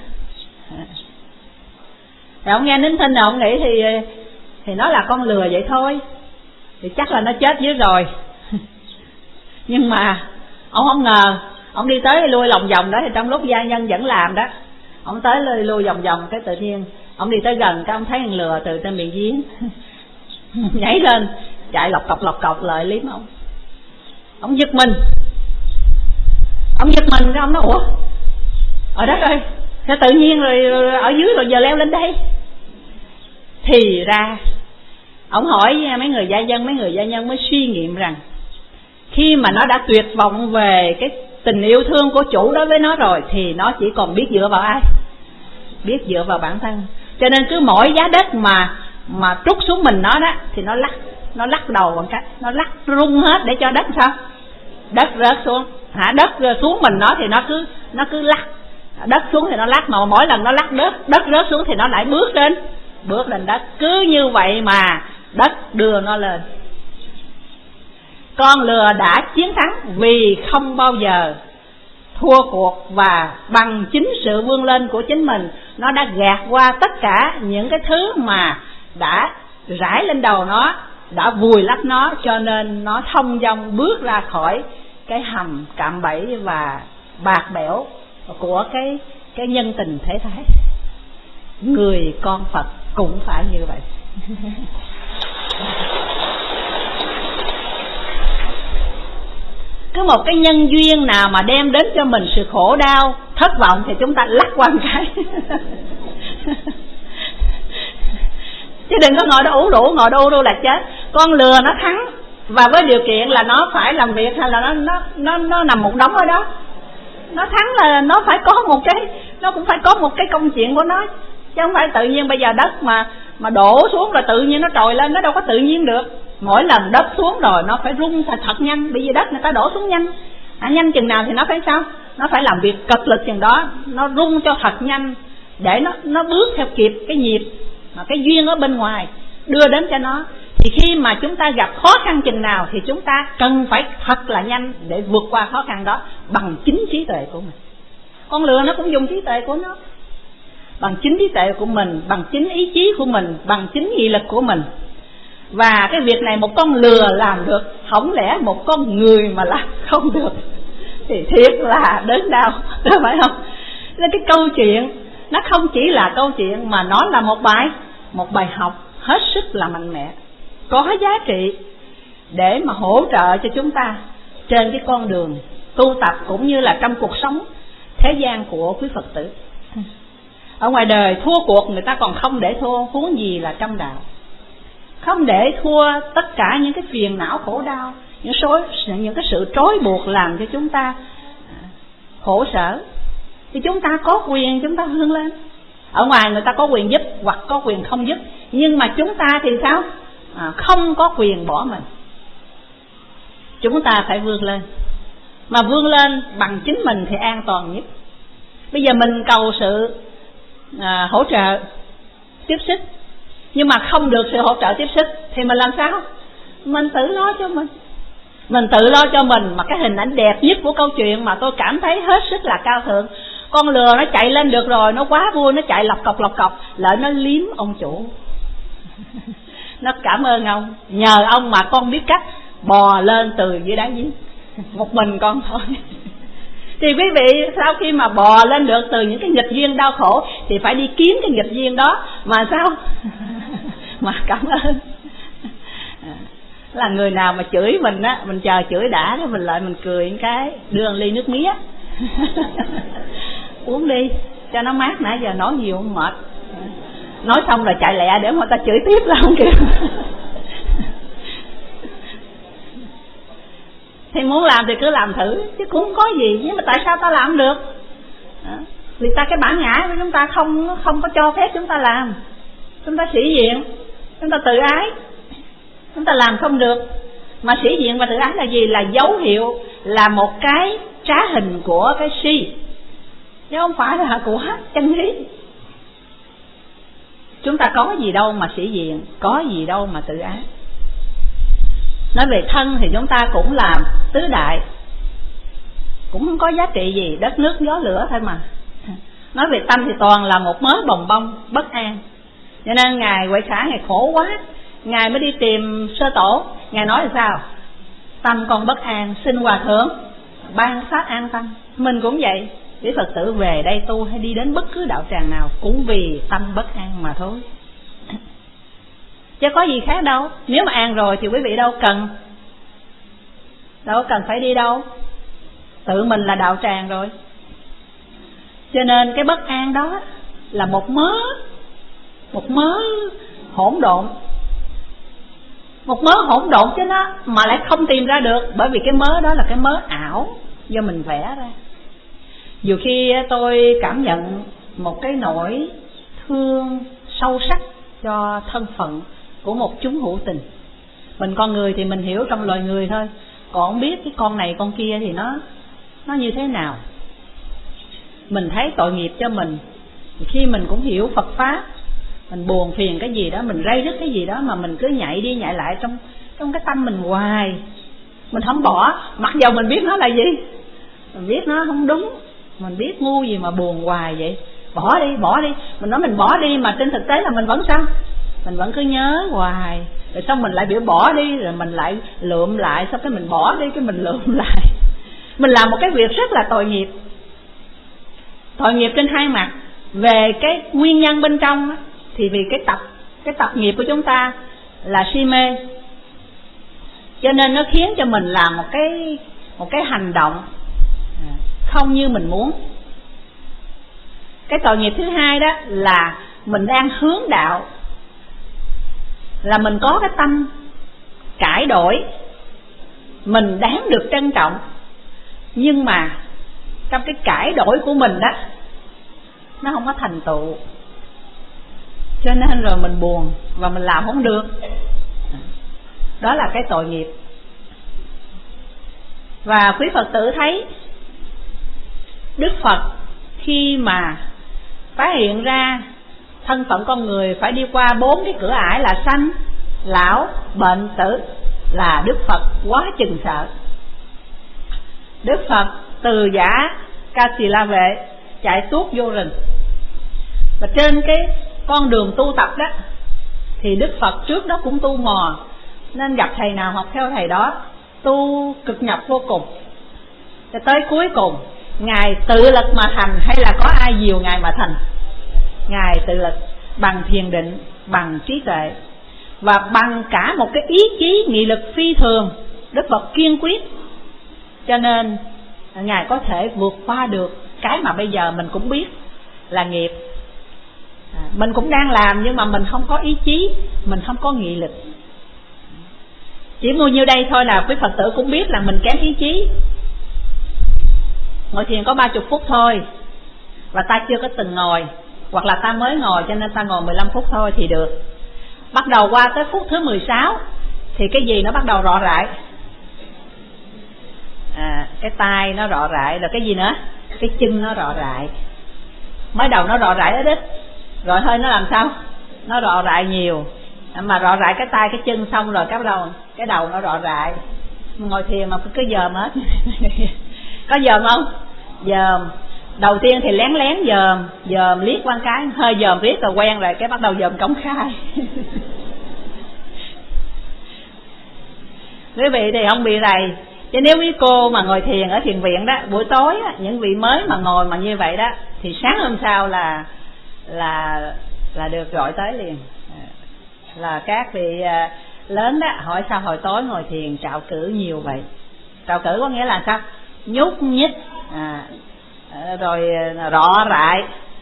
Thì ông nghe nín thinh là ông nghĩ thì thì nó là con lừa vậy thôi, thì chắc là nó chết dưới rồi. Nhưng mà ông không ngờ, ông đi tới lui lòng vòng đó, thì trong lúc gia nhân vẫn làm đó, ông tới lui lui vòng vòng cái tự nhiên ông đi tới gần cái ông thấy con lừa từ trên miệng giếng nhảy lên chạy lọc cọc lọc cọc lại liếm ông. Ông giật mình, ông giật mình cái ông nói ủa ở đất ơi, sao tự nhiên rồi, rồi ở dưới rồi giờ leo lên đây? Thì ra ông hỏi mấy người gia dân, mấy người gia nhân mới suy nghiệm rằng khi mà nó đã tuyệt vọng về cái tình yêu thương của chủ đối với nó rồi thì nó chỉ còn biết dựa vào ai? Biết dựa vào bản thân. Cho nên cứ mỗi giá đất mà mà trút xuống mình nó đó thì nó lắc, nó lắc đầu bằng cách nó lắc rung hết để cho đất sao? Đất rớt xuống. Hả, đất xuống mình nó thì nó cứ nó cứ lắc. Đất xuống thì nó lắc, mà mỗi lần nó lắc đất, đất rớt xuống thì nó lại bước lên, bước lên đất. Cứ như vậy mà đất đưa nó lên. Con lừa đã chiến thắng vì không bao giờ thua cuộc, và bằng chính sự vươn lên của chính mình, nó đã gạt qua tất cả những cái thứ mà đã rải lên đầu nó, đã vùi lấp nó, cho nên nó thông dong bước ra khỏi cái hầm cạm bẫy và bạc bẽo của cái cái nhân tình thế thái. Người con Phật cũng phải như vậy. Cứ một cái nhân duyên nào mà đem đến cho mình sự khổ đau, thất vọng thì chúng ta lắc qua một cái. Chứ đừng có ngồi đó ủ rũ, ngồi đó ủ rũ là chết. Con lừa nó thắng, và với điều kiện là nó phải làm việc hay là nó nó nó nó nằm một đống ở đó. Nó thắng là nó phải có một cái, nó cũng phải có một cái công chuyện của nó, chứ không phải tự nhiên bây giờ đất mà mà đổ xuống rồi tự nhiên nó trồi lên, nó đâu có tự nhiên được. Mỗi lần đất xuống rồi nó phải rung thật, thật nhanh, bởi vì đất người ta đổ xuống nhanh. À, nhanh chừng nào thì nó phải sao? Nó phải làm việc cực lực chừng đó, nó rung cho thật nhanh để nó nó bước theo kịp cái nhịp mà cái duyên ở bên ngoài đưa đến cho nó. Thì khi mà chúng ta gặp khó khăn chừng nào thì chúng ta cần phải thật là nhanh để vượt qua khó khăn đó bằng chính trí tuệ của mình. Con lừa nó cũng dùng trí tuệ của nó, bằng chính trí tuệ của mình, bằng chính ý chí của mình, bằng chính nghị lực của mình. Và cái việc này một con lừa làm được, không lẽ một con người mà làm không được thì thiệt là đớn đau, phải không? Nên cái câu chuyện nó không chỉ là câu chuyện mà nó là một bài một bài học hết sức là mạnh mẽ, có giá trị để mà hỗ trợ cho chúng ta trên cái con đường tu tập cũng như là trong cuộc sống thế gian của quý Phật tử. Ở ngoài đời thua cuộc người ta còn không để thua, huống gì là trong đạo. Không để thua tất cả những cái phiền não khổ đau, những số những cái sự trói buộc làm cho chúng ta khổ sở, thì chúng ta có quyền chúng ta vươn lên. Ở ngoài người ta có quyền giúp hoặc có quyền không giúp, nhưng mà chúng ta thì sao? À, không có quyền bỏ mình. Chúng ta phải vươn lên, mà vươn lên bằng chính mình thì an toàn nhất. Bây giờ mình cầu sự à, hỗ trợ tiếp sức, nhưng mà không được sự hỗ trợ tiếp sức thì mình làm sao? Mình tự lo cho mình. Mình tự lo cho mình. Mà cái hình ảnh đẹp nhất của câu chuyện mà tôi cảm thấy hết sức là cao thượng, con lừa nó chạy lên được rồi, nó quá vui, nó chạy lọc cọc lọc cọc, lợi nó liếm ông chủ. Nó cảm ơn ông, nhờ ông mà con biết cách bò lên từ dưới đáy giếng, một mình con thôi. Thì quý vị sau khi mà bò lên được từ những cái nghịch duyên đau khổ thì phải đi kiếm cái nghịch duyên đó mà sao? Mà cảm ơn. Là người nào mà chửi mình á, mình chờ chửi đã đó, mình lại mình cười một cái, đưa một ly nước mía. Uống đi cho nó mát, nãy giờ nói nhiều không mệt. Nói xong rồi chạy lẹ để người ta chửi tiếp là không kịp. Thì muốn làm thì cứ làm thử chứ cũng không có gì. Nhưng mà tại sao ta làm được? Vì ta cái bản ngã của chúng ta không không có cho phép chúng ta làm. Chúng ta sĩ diện, chúng ta tự ái, chúng ta làm không được. Mà sĩ diện và tự ái là gì? Là dấu hiệu, là một cái trá hình của cái si, chứ không phải là của chân lý. Chúng ta có gì đâu mà sĩ diện, có gì đâu mà tự ái. Nói về thân thì chúng ta cũng làm tứ đại, cũng không có giá trị gì, đất nước gió lửa thôi mà. Nói về tâm thì toàn là một mớ bồng bông bất an. Cho nên Ngài Huệ Khả Ngài khổ quá, Ngài mới đi tìm Sơ Tổ. Ngài nói là sao? Tâm con bất an, xin Hòa Thượng ban pháp an tâm. Mình cũng vậy, quý Phật tử về đây tu hay đi đến bất cứ đạo tràng nào cũng vì tâm bất an mà thôi, chứ có gì khác đâu. Nếu mà an rồi thì quý vị đâu cần đâu cần phải đi đâu, tự mình là đạo tràng rồi. Cho nên cái bất an đó là một mớ một mớ hỗn độn, một mớ hỗn độn chứ nó mà lại không tìm ra được, bởi vì cái mớ đó là cái mớ ảo do mình vẽ ra. Dù khi tôi cảm nhận một cái nỗi thương sâu sắc cho thân phận của một chúng hữu tình. Mình con người thì mình hiểu trong loài người thôi, còn không biết cái con này con kia thì nó nó như thế nào. Mình thấy tội nghiệp cho mình, khi mình cũng hiểu Phật Pháp, mình buồn phiền cái gì đó, mình ray rứt cái gì đó mà mình cứ nhảy đi nhảy lại trong trong cái tâm mình hoài, mình không bỏ. Mặc dầu mình biết nó là gì, mình biết nó không đúng, mình biết ngu gì mà buồn hoài vậy. Bỏ đi, bỏ đi. Mình nói mình bỏ đi mà trên thực tế là mình vẫn sao? Mình vẫn cứ nhớ hoài. Rồi xong mình lại biểu bỏ đi, rồi mình lại lượm lại, xong cái mình bỏ đi, cái mình lượm lại. Mình làm một cái việc rất là tội nghiệp. Tội nghiệp trên hai mặt. Về cái nguyên nhân bên trong thì vì cái tập cái tập nghiệp của chúng ta là si mê, cho nên nó khiến cho mình làm một cái một cái hành động không như mình muốn. Cái tội nghiệp thứ hai đó là mình đang hướng đạo, là mình có cái tâm cải đổi, mình đáng được trân trọng, nhưng mà trong cái cải đổi của mình đó nó không có thành tựu, cho nên rồi mình buồn và mình làm không được. Đó là cái tội nghiệp. Và quý Phật tử thấy Đức Phật khi mà phát hiện ra thân phận con người phải đi qua bốn cái cửa ải là sanh, lão, bệnh, tử, là Đức Phật quá chừng sợ. Đức Phật từ giả Ca Tỳ La Vệ chạy tuốt vô rừng. Và trên cái con đường tu tập đó thì Đức Phật trước đó cũng tu mò, nên gặp thầy nào học theo thầy đó, tu cực nhọc vô cùng. Cho tới cuối cùng Ngài tự lực mà thành hay là có ai dìu Ngài mà thành? Ngài tự lực bằng thiền định, bằng trí tuệ và bằng cả một cái ý chí nghị lực phi thường. Đức Phật kiên quyết, cho nên Ngài có thể vượt qua được cái mà bây giờ mình cũng biết là nghiệp. à, Mình cũng đang làm nhưng mà mình không có ý chí, mình không có nghị lực. Chỉ mua nhiêu đây thôi là quý Phật tử cũng biết là mình kém ý chí. Ngồi thiền có ba mươi phút thôi, và ta chưa có từng ngồi, hoặc là ta mới ngồi cho nên ta ngồi mười lăm phút thôi thì được. Bắt đầu qua tới phút thứ mười sáu thì cái gì nó bắt đầu rọ rại? à, Cái tai nó rọ rại, rồi cái gì nữa? Cái chân nó rọ rại. Mới đầu nó rọ rại ít ít, rồi hơi nó làm sao? Nó rọ rại nhiều. Mà rọ rại cái tai cái chân xong rồi cái đầu cái đầu nó rọ rại. Ngồi thiền mà cứ dòm hết. Có dòm không? Dòm. Đầu tiên thì lén lén dòm, dòm liếc qua cái, hơi dòm riết rồi quen rồi cái bắt đầu dòm công khai. Quý vị thì không bị rầy. Chứ nếu quý cô mà ngồi thiền ở thiền viện đó, buổi tối á, những vị mới mà ngồi mà như vậy đó, thì sáng hôm sau là là là được gọi tới liền. Là các vị lớn đó hỏi sao hồi tối ngồi thiền trạo cử nhiều vậy? Trạo cử có nghĩa là sao? Nhúc nhích, à, rồi rọ rại.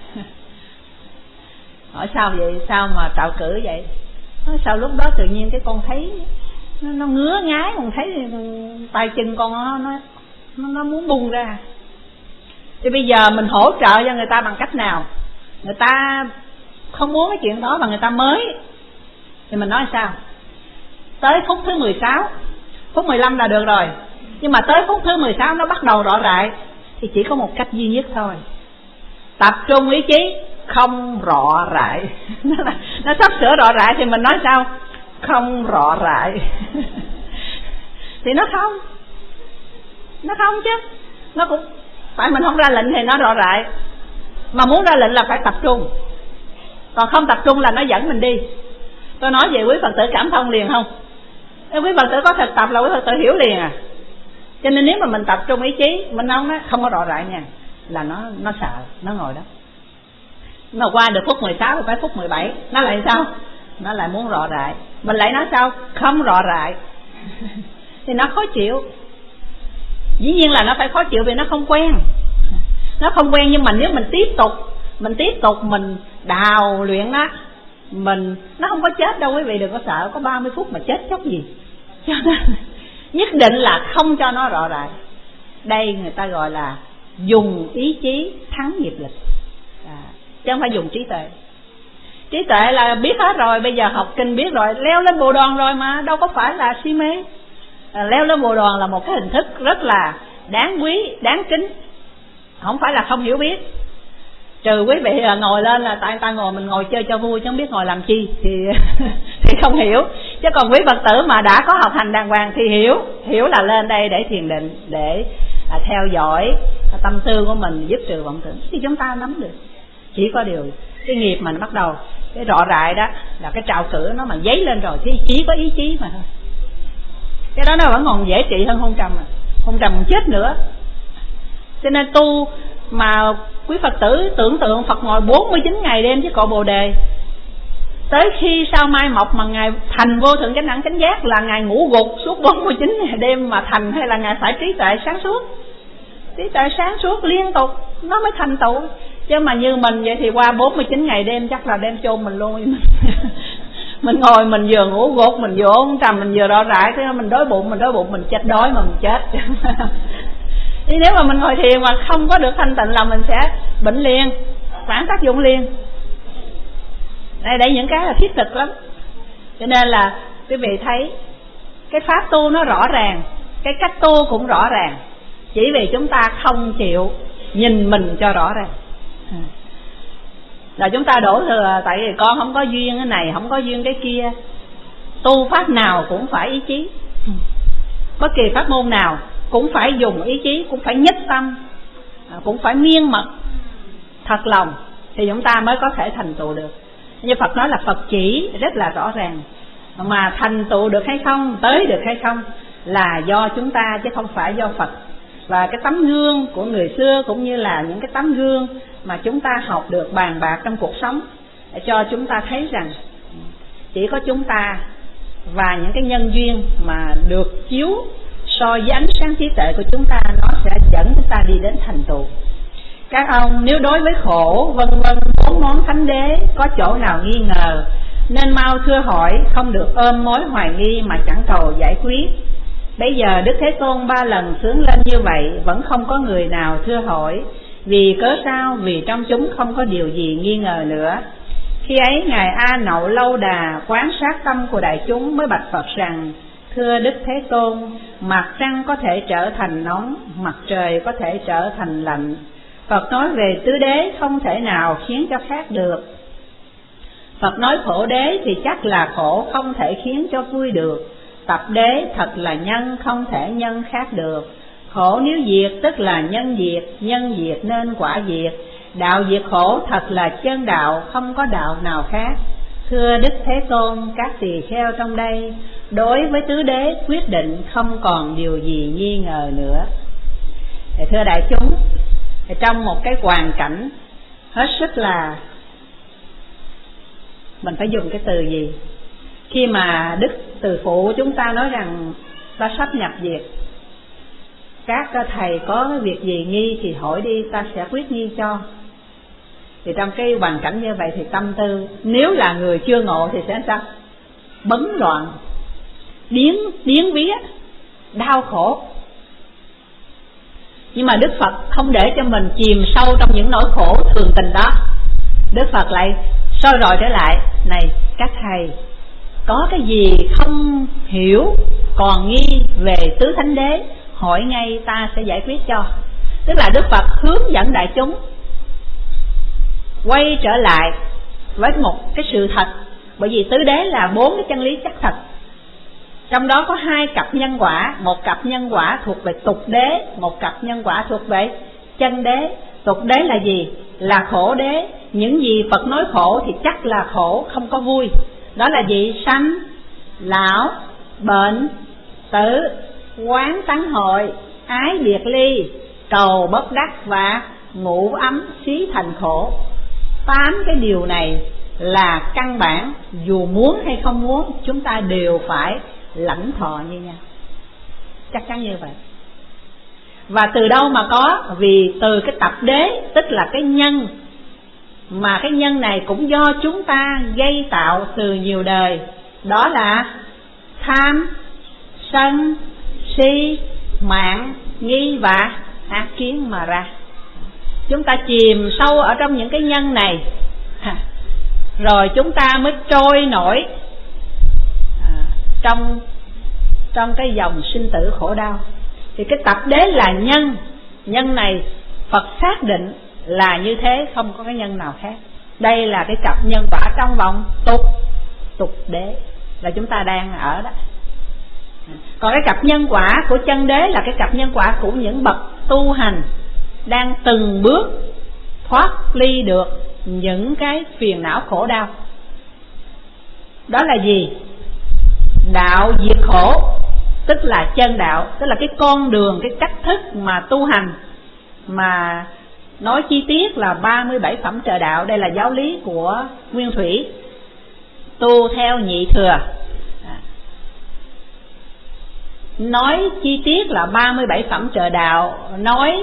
Hỏi sao vậy, sao mà trạo cử vậy? Nói sao lúc đó tự nhiên cái con thấy nó, nó ngứa ngái, con thấy tay chân con nó, nó nó muốn bung ra. Thì bây giờ mình hỗ trợ cho người ta bằng cách nào? Người ta không muốn cái chuyện đó và người ta mới, thì mình nói sao? Tới phút thứ mười sáu, phút mười lăm là được rồi. Nhưng mà tới phút thứ mười sáu nó bắt đầu rọ rại, thì chỉ có một cách duy nhất thôi: tập trung ý chí, không rọ rại. Nó sắp sửa rọ rại thì mình nói sao? Không rọ rại. Thì nó không, nó không chứ. Nó cũng phải, mình không ra lệnh thì nó rọ rại. Mà muốn ra lệnh là phải tập trung, còn không tập trung là nó dẫn mình đi. Tôi nói về quý Phật tử cảm thông liền không? Nếu quý Phật tử có thực tập là quý Phật tử hiểu liền à. Cho nên nếu mà mình tập trung ý chí, mình không đó, không có rọ rại nha, là nó nó sợ, nó ngồi đó. Mà qua được phút mười sáu rồi tới phút mười bảy, nó lại sao? Nó lại muốn rọ rại. Mình lại nói sao? Không rọ rại. Thì nó khó chịu. Dĩ nhiên là nó phải khó chịu vì nó không quen. Nó không quen, nhưng mà nếu mình tiếp tục, mình tiếp tục mình đào luyện nó, mình nó không có chết đâu quý vị, đừng có sợ có ba mươi phút mà chết chốc gì. Cho nên nhất định là không cho nó rọ rại. Đây người ta gọi là dùng ý chí thắng nghiệp lực, à, chứ không phải dùng trí tuệ. Trí tuệ là biết hết rồi, bây giờ học kinh biết rồi, leo lên bồ đoàn rồi mà, đâu có phải là si mê. à, Leo lên bồ đoàn là một cái hình thức rất là đáng quý, đáng kính, không phải là không hiểu biết. Trừ quý vị là ngồi lên là tại ta ngồi, mình ngồi chơi cho vui chứ không biết ngồi làm chi thì thì không hiểu. Chứ còn quý Phật tử mà đã có học hành đàng hoàng thì hiểu, hiểu là lên đây để thiền định, để à, theo dõi à, tâm tư của mình, dứt trừ vọng tưởng, thì chúng ta nắm được. Chỉ có điều cái nghiệp mà nó bắt đầu cái rọ rại đó là cái trạo cử nó mà dấy lên rồi, thì chỉ có ý chí mà thôi. Cái đó nó vẫn còn dễ trị hơn hôn trầm, mà hôn trầm chết nữa. Cho nên tu mà quý Phật tử tưởng tượng Phật ngồi bốn mươi chín ngày đêm với cội Bồ Đề, tới khi sao mai mọc mà Ngài thành vô thượng chánh đẳng chánh giác là Ngài ngủ gục suốt bốn mươi chín ngày đêm mà thành, hay là Ngài phải trí tuệ sáng suốt? Trí tuệ sáng suốt liên tục nó mới thành tựu. Chứ mà như mình vậy thì qua bốn mươi chín ngày đêm chắc là đem chôn mình luôn. Mình ngồi mình vừa ngủ gục, mình vừa ôn trầm, mình vừa rọ rại, thế mình đói bụng, mình đói bụng mình chết đói mà mình chết. Thì nếu mà mình ngồi thiền mà không có được thanh tịnh là mình sẽ bệnh liền, phản tác dụng liền. Đây, đây những cái là thiết thực lắm. Cho nên là quý vị thấy cái pháp tu nó rõ ràng, cái cách tu cũng rõ ràng, chỉ vì chúng ta không chịu nhìn mình cho rõ ràng. Là chúng ta đổ thừa tại vì con không có duyên cái này, không có duyên cái kia. Tu pháp nào cũng phải ý chí, bất kỳ pháp môn nào cũng phải dùng ý chí, cũng phải nhất tâm, cũng phải miên mật, thật lòng, thì chúng ta mới có thể thành tựu được. Như Phật nói là Phật chỉ rất là rõ ràng, mà thành tựu được hay không, tới được hay không là do chúng ta chứ không phải do Phật. Và cái tấm gương của người xưa cũng như là những cái tấm gương mà chúng ta học được bàn bạc trong cuộc sống để cho chúng ta thấy rằng chỉ có chúng ta và những cái nhân duyên mà được chiếu soi với ánh sáng trí tuệ của chúng ta, nó sẽ dẫn chúng ta đi đến thành tựu. Các ông nếu đối với khổ vân vân bốn món thánh đế có chỗ nào nghi ngờ, nên mau thưa hỏi, không được ôm mối hoài nghi mà chẳng cầu giải quyết. Bây giờ Đức Thế Tôn ba lần sướng lên như vậy vẫn không có người nào thưa hỏi. Vì cớ sao? Vì trong chúng không có điều gì nghi ngờ nữa. Khi ấy Ngài A Nậu Lâu Đà quán sát tâm của đại chúng mới bạch Phật rằng: thưa Đức Thế Tôn, mặt trăng có thể trở thành nóng, mặt trời có thể trở thành lạnh. Phật nói về tứ đế không thể nào khiến cho khác được. Phật nói khổ đế thì chắc là khổ không thể khiến cho vui được. Tập đế thật là nhân không thể nhân khác được. Khổ nếu diệt tức là nhân diệt, nhân diệt nên quả diệt. Đạo diệt khổ thật là chân đạo, không có đạo nào khác. Thưa Đức Thế Tôn, các tỳ kheo trong đây đối với tứ đế quyết định không còn điều gì nghi ngờ nữa. Thưa đại chúng, trong một cái hoàn cảnh hết sức là, mình phải dùng cái từ gì? Khi mà Đức Từ Phụ chúng ta nói rằng ta sắp nhập diệt, các thầy có việc gì nghi thì hỏi đi, ta sẽ quyết nghi cho. Thì trong cái hoàn cảnh như vậy thì tâm tư nếu là người chưa ngộ thì sẽ sao? Bấn loạn, điếng điếng vía, đau khổ. Nhưng mà Đức Phật không để cho mình chìm sâu trong những nỗi khổ thường tình đó. Đức Phật lại soi rọi trở lại, này các thầy, có cái gì không hiểu còn nghi về tứ thánh đế, hỏi ngay ta sẽ giải quyết cho. Tức là Đức Phật hướng dẫn đại chúng quay trở lại với một cái sự thật. Bởi vì tứ đế là bốn cái chân lý chắc thật. Trong đó có hai cặp nhân quả, một cặp nhân quả thuộc về tục đế, một cặp nhân quả thuộc về chân đế. Tục đế là gì? Là khổ đế. Những gì Phật nói khổ thì chắc là khổ, không có vui. Đó là gì? Sanh, lão, bệnh, tử, quán tán hội, ái biệt ly, cầu bất đắc và ngủ ấm xí thành khổ. Tám cái điều này là căn bản, dù muốn hay không muốn chúng ta đều phải lãnh thọ như nhau. Chắc chắn như vậy. Và từ đâu mà có? Vì từ cái tập đế, tức là cái nhân, mà cái nhân này cũng do chúng ta gây tạo từ nhiều đời. Đó là tham, sân, si, mạn, nghi và ác kiến mà ra. Chúng ta chìm sâu ở trong những cái nhân này, rồi chúng ta mới trôi nổi à, trong trong cái dòng sinh tử khổ đau. Thì cái tập đế là nhân. Nhân này Phật xác định là như thế, không có cái nhân nào khác. Đây là cái cặp nhân quả trong vòng tục tục đế, là chúng ta đang ở đó. Còn cái cặp nhân quả của chân đế là cái cặp nhân quả của những bậc tu hành đang từng bước thoát ly được những cái phiền não khổ đau. Đó là gì? Đạo diệt khổ, tức là chân đạo, tức là cái con đường, cái cách thức mà tu hành. Mà nói chi tiết là ba mươi bảy phẩm trợ đạo. Đây là giáo lý của Nguyên Thủy, tu theo nhị thừa. Nói chi tiết là ba mươi bảy phẩm trợ đạo. Nói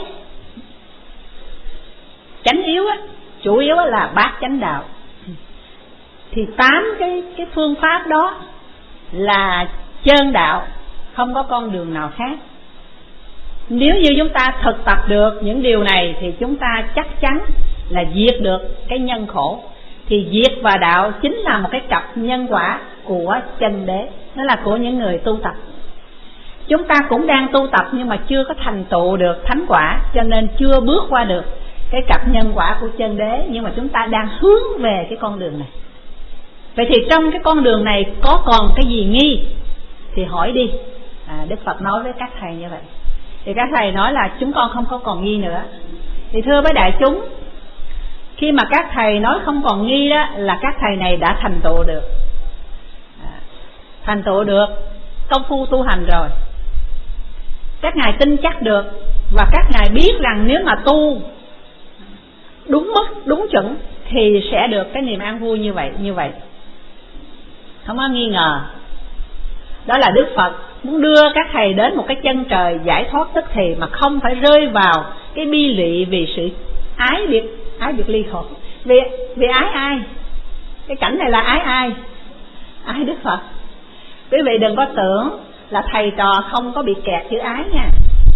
chánh yếu á, chủ yếu là bát chánh đạo. Thì tám cái, cái phương pháp đó là chân đạo, không có con đường nào khác. Nếu như chúng ta thực tập được những điều này thì chúng ta chắc chắn là diệt được cái nhân khổ. Thì diệt và đạo chính là một cái cặp nhân quả của chân đế, nó là của những người tu tập. Chúng ta cũng đang tu tập nhưng mà chưa có thành tựu được thánh quả, cho nên chưa bước qua được cái cặp nhân quả của chân đế. Nhưng mà chúng ta đang hướng về cái con đường này. Vậy thì trong cái con đường này có còn cái gì nghi thì hỏi đi. à, Đức Phật nói với các thầy như vậy. Thì các thầy nói là chúng con không có còn nghi nữa. Thì thưa với đại chúng, khi mà các thầy nói không còn nghi đó, là các thầy này đã thành tựu được à, thành tựu được công phu tu hành rồi. Các ngài tin chắc được, và các ngài biết rằng nếu mà tu đúng mức, đúng chuẩn thì sẽ được cái niềm an vui như vậy, như vậy không có nghi ngờ. Đó là Đức Phật muốn đưa các thầy đến một cái chân trời giải thoát tức thì, mà không phải rơi vào cái bi lụy vì sự ái biệt ái biệt ly khổ. Vì vì ái ai? Cái cảnh này là ái ai? Ái Đức Phật. Quý vị đừng có tưởng là thầy trò không có bị kẹt chữ ái nha.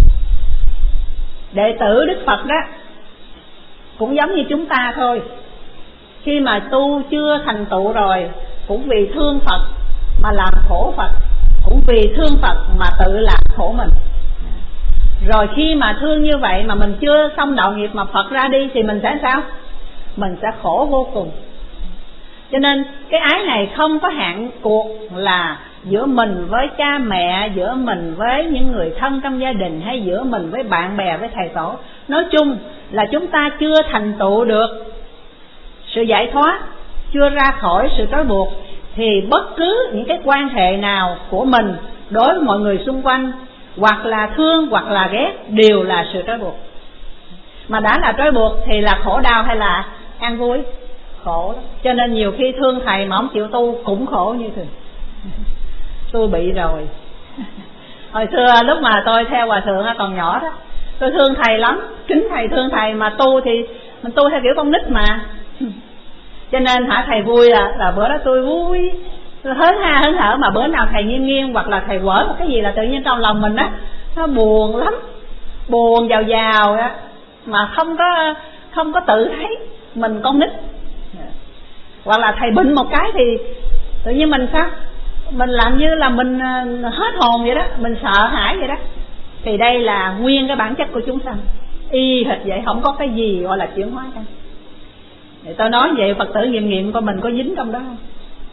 Đệ tử Đức Phật đó cũng giống như chúng ta thôi. Khi mà tu chưa thành tựu rồi, cũng vì thương Phật mà làm khổ Phật, cũng vì thương Phật mà tự làm khổ mình. Rồi khi mà thương như vậy mà mình chưa xong đạo nghiệp mà Phật ra đi thì mình sẽ sao? Mình sẽ khổ vô cùng. Cho nên cái ái này không có hạn cuộc là giữa mình với cha mẹ, giữa mình với những người thân trong gia đình, hay giữa mình với bạn bè, với thầy tổ. Nói chung là chúng ta chưa thành tựu được sự giải thoát, chưa ra khỏi sự trói buộc, thì bất cứ những cái quan hệ nào của mình đối với mọi người xung quanh, hoặc là thương hoặc là ghét, đều là sự trói buộc. Mà đã là trói buộc thì là khổ đau hay là an vui? Khổ. Cho nên nhiều khi thương thầy mà không chịu tu cũng khổ như thường. Tôi bị rồi. Hồi xưa lúc mà tôi theo hòa thượng còn nhỏ đó, tôi thương thầy lắm, kính thầy thương thầy, mà tu thì mình tu theo kiểu con nít mà. Cho nên hả thầy vui là, là bữa đó tôi vui, tôi hớn ha hớn hở. Mà bữa nào thầy nghiêng nghiêng hoặc là thầy quở một cái gì là tự nhiên trong lòng mình á nó buồn lắm, buồn giàu giàu á, mà không có không có tự thấy mình con nít. Hoặc là thầy bệnh một cái thì tự nhiên mình sao mình làm như là mình hết hồn vậy đó, mình sợ hãi vậy đó. Thì đây là nguyên cái bản chất của chúng sanh, y hệt vậy, không có cái gì gọi là chuyển hóa cả. Thì tôi nói vậy Phật tử nghiệm nghiệm coi mình có dính trong đó không.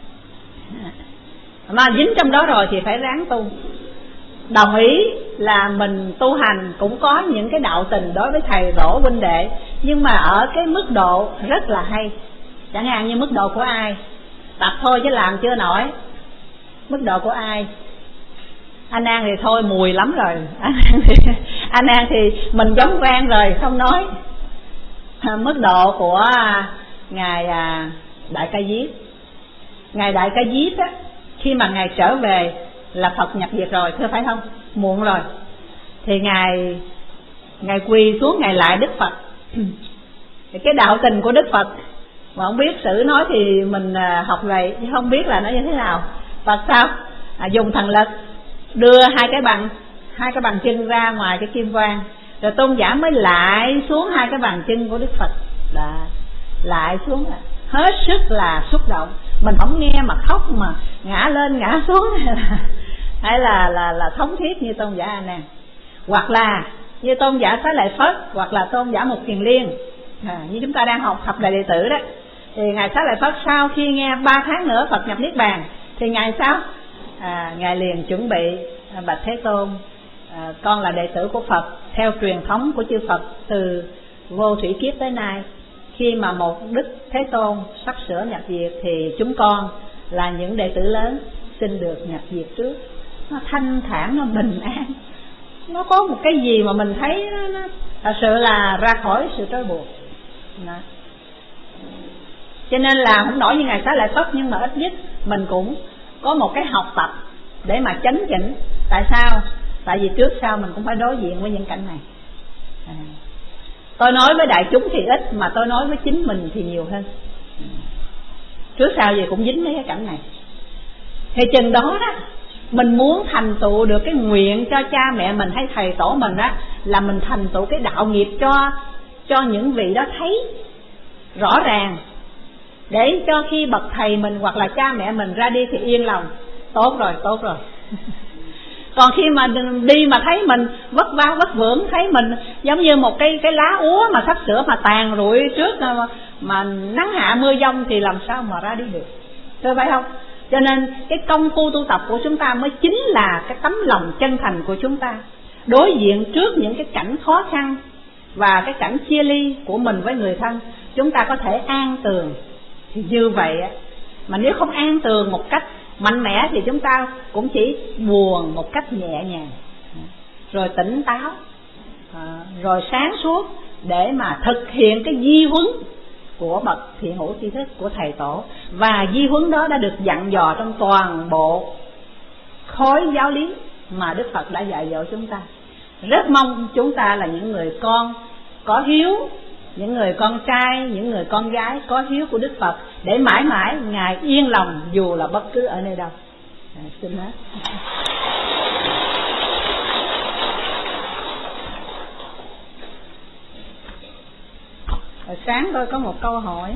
Mà dính trong đó rồi thì phải ráng tu. Đồng ý là mình tu hành cũng có những cái đạo tình đối với thầy tổ huynh đệ, nhưng mà ở cái mức độ rất là hay. Chẳng hạn như mức độ của ai tập thôi chứ làm chưa nổi. Mức độ của ai? Anh An thì thôi mùi lắm rồi. Anh An thì, anh An thì mình giống quen rồi không nói. À, mức độ của ngài à, Đại Ca Diếp. Ngài Đại Ca Diếp á, khi mà ngài trở về là Phật nhập diệt rồi, thưa phải không? Muộn rồi. Thì ngài ngài quỳ xuống ngài lại Đức Phật. Thì cái đạo tình của Đức Phật mà không biết sử nói thì mình học vậy, chứ không biết là nó như thế nào. Phật sao? À, dùng thần lực đưa hai cái bàn hai cái bàn chân ra ngoài cái kim quang, rồi tôn giả mới lại xuống hai cái bàn chân của Đức Phật, là lại xuống là hết sức là xúc động. Mình không nghe mà khóc mà ngã lên ngã xuống hay là là là thống thiết như tôn giả A Nan, hoặc là như tôn giả Xá Lợi Phất, hoặc là tôn giả Mục Kiền Liên. À, như chúng ta đang học thập đại đệ tử đó, thì ngài Xá Lợi Phất sau khi nghe ba tháng nữa Phật nhập niết bàn thì ngài sao? À, ngài liền chuẩn bị à, bạch Thế Tôn, à, con là đệ tử của Phật theo truyền thống của chư Phật từ vô thủy kiếp tới nay. Khi mà một Đức Thế Tôn sắp sửa nhập diệt thì chúng con là những đệ tử lớn xin được nhập diệt trước. Nó thanh thản, nó bình an, nó có một cái gì mà mình thấy nó, nó thật sự là ra khỏi sự trói buộc. Đó. Cho nên là không nổi như ngài Xá Lợi Phất, nhưng mà ít nhất mình cũng có một cái học tập để mà chánh chỉnh. Tại sao? Tại vì trước sau mình cũng phải đối diện với những cảnh này. À, tôi nói với đại chúng thì ít, mà tôi nói với chính mình thì nhiều hơn. Trước sau gì cũng dính mấy cái cảnh này. Thì chừng đó đó mình muốn thành tựu được cái nguyện cho cha mẹ mình hay thầy tổ mình đó, là mình thành tựu cái đạo nghiệp cho cho những vị đó thấy rõ ràng, để cho khi bậc thầy mình hoặc là cha mẹ mình ra đi thì yên lòng. Tốt rồi, tốt rồi. Còn khi mà đi mà thấy mình vất vả vất vưởng, thấy mình giống như một cái cái lá úa mà sắp sửa mà tàn rụi trước mà, mà nắng hạ mưa giông thì làm sao mà ra đi được, thưa phải không? Cho nên cái công phu tu tập của chúng ta mới chính là cái tấm lòng chân thành của chúng ta. Đối diện trước những cái cảnh khó khăn và cái cảnh chia ly của mình với người thân, chúng ta có thể an tường. Thì như vậy mà nếu không an tường một cách mạnh mẽ thì chúng ta cũng chỉ buồn một cách nhẹ nhàng, rồi tỉnh táo, rồi sáng suốt để mà thực hiện cái di huấn của bậc thiện hữu tri thức, của thầy tổ. Và di huấn đó đã được dặn dò trong toàn bộ khối giáo lý mà Đức Phật đã dạy dỗ chúng ta. Rất mong chúng ta là những người con có hiếu, những người con trai, những người con gái có hiếu của Đức Phật, để mãi mãi Ngài yên lòng dù là bất cứ ở nơi đâu. À, xin hết. Hồi sáng tôi có một câu hỏi.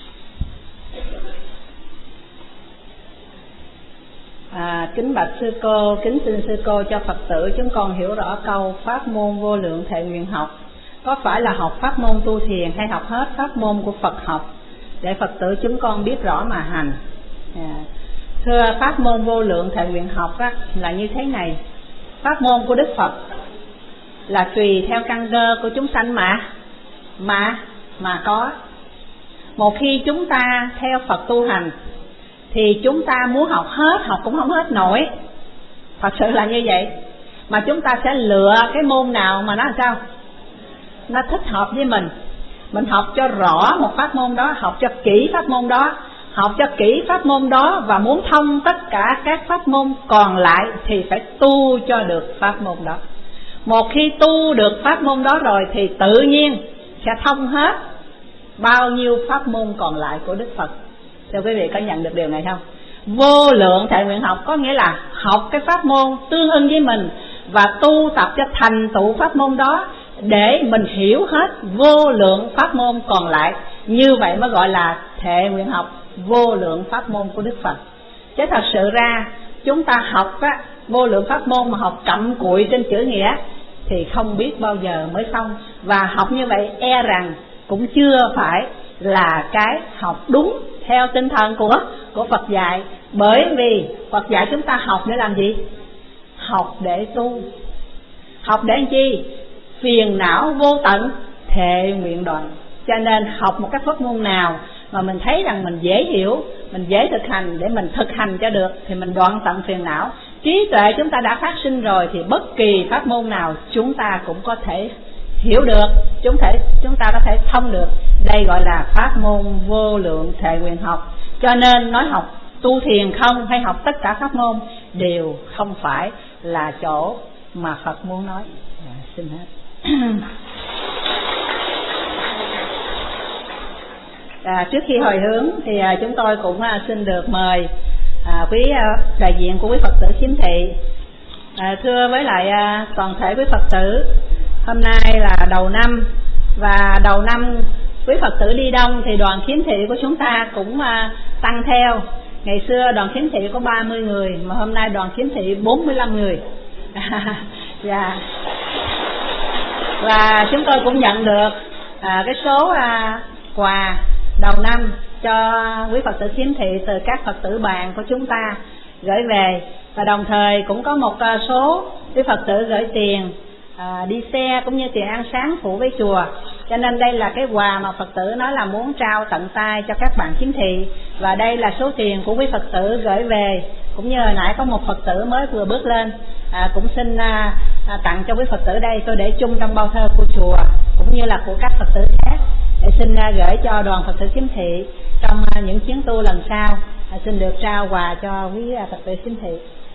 À, kính bạch sư cô, kính xin sư cô cho Phật tử chúng con hiểu rõ câu pháp môn vô lượng thệ nguyện học có phải là học pháp môn tu thiền hay học hết pháp môn của Phật học, để Phật tử chúng con biết rõ mà hành. À, thưa, pháp môn vô lượng thệ nguyện học á, là như thế này. Pháp môn của Đức Phật là tùy theo căn cơ của chúng sanh mà mà mà có. Một khi chúng ta theo Phật tu hành thì chúng ta muốn học hết, học cũng không hết nổi. Thật sự là như vậy. Mà chúng ta sẽ lựa cái môn nào mà nó làm sao nó thích hợp với mình. Mình học cho rõ một pháp môn đó, học cho kỹ pháp môn đó, học cho kỹ pháp môn đó và muốn thông tất cả các pháp môn còn lại thì phải tu cho được pháp môn đó. Một khi tu được pháp môn đó rồi thì tự nhiên sẽ thông hết bao nhiêu pháp môn còn lại của Đức Phật. Thưa quý vị có nhận được điều này không? Vô lượng thệ nguyện học có nghĩa là học cái pháp môn tương ưng với mình và tu tập cho thành tựu pháp môn đó để mình hiểu hết vô lượng pháp môn còn lại. Như vậy mới gọi là thệ nguyện học vô lượng pháp môn của Đức Phật. Chứ thật sự ra chúng ta học á, vô lượng pháp môn mà học cặm cụi trên chữ nghĩa thì không biết bao giờ mới xong. Và học như vậy e rằng cũng chưa phải là cái học đúng theo tinh thần của, của Phật dạy. Bởi vì Phật dạy chúng ta học để làm gì? Học để tu. Học để làm chi? Phiền não vô tận thệ nguyện đoạn. Cho nên học một cái pháp môn nào mà mình thấy rằng mình dễ hiểu, mình dễ thực hành để mình thực hành cho được thì mình đoạn tận phiền não. Trí tuệ chúng ta đã phát sinh rồi thì bất kỳ pháp môn nào chúng ta cũng có thể hiểu được, chúng thể chúng ta có thể thông được. Đây gọi là pháp môn vô lượng thệ nguyện học. Cho nên nói học tu thiền không hay học tất cả pháp môn đều không phải là chỗ mà Phật muốn nói. À, xin hết. À, trước khi hồi hướng thì à, chúng tôi cũng à, xin được mời à, quý à, đại diện của quý Phật tử khiếm thị. À, thưa với lại à, toàn thể quý Phật tử, hôm nay là đầu năm và đầu năm quý Phật tử đi đông thì đoàn khiếm thị của chúng ta cũng à, tăng theo. Ngày xưa đoàn khiếm thị có ba mươi người mà hôm nay đoàn khiếm thị bốn mươi lăm người. Yeah. Và chúng tôi cũng nhận được à, cái số à, quà đầu năm cho quý Phật tử khiếm thị từ các Phật tử bạn của chúng ta gửi về. Và đồng thời cũng có một à, số quý Phật tử gửi tiền à, đi xe cũng như tiền ăn sáng phụ với chùa. Cho nên đây là cái quà mà Phật tử nói là muốn trao tận tay cho các bạn khiếm thị. Và đây là số tiền của quý Phật tử gửi về. Cũng như hồi nãy có một Phật tử mới vừa bước lên à, cũng xin à, à, tặng cho quý Phật tử đây. Tôi để chung trong bao thơ của chùa cũng như là của các Phật tử khác để xin à, gửi cho đoàn Phật tử khiếm thị trong à, những chuyến tu lần sau. à, Xin được trao quà cho quý à, Phật tử khiếm thị.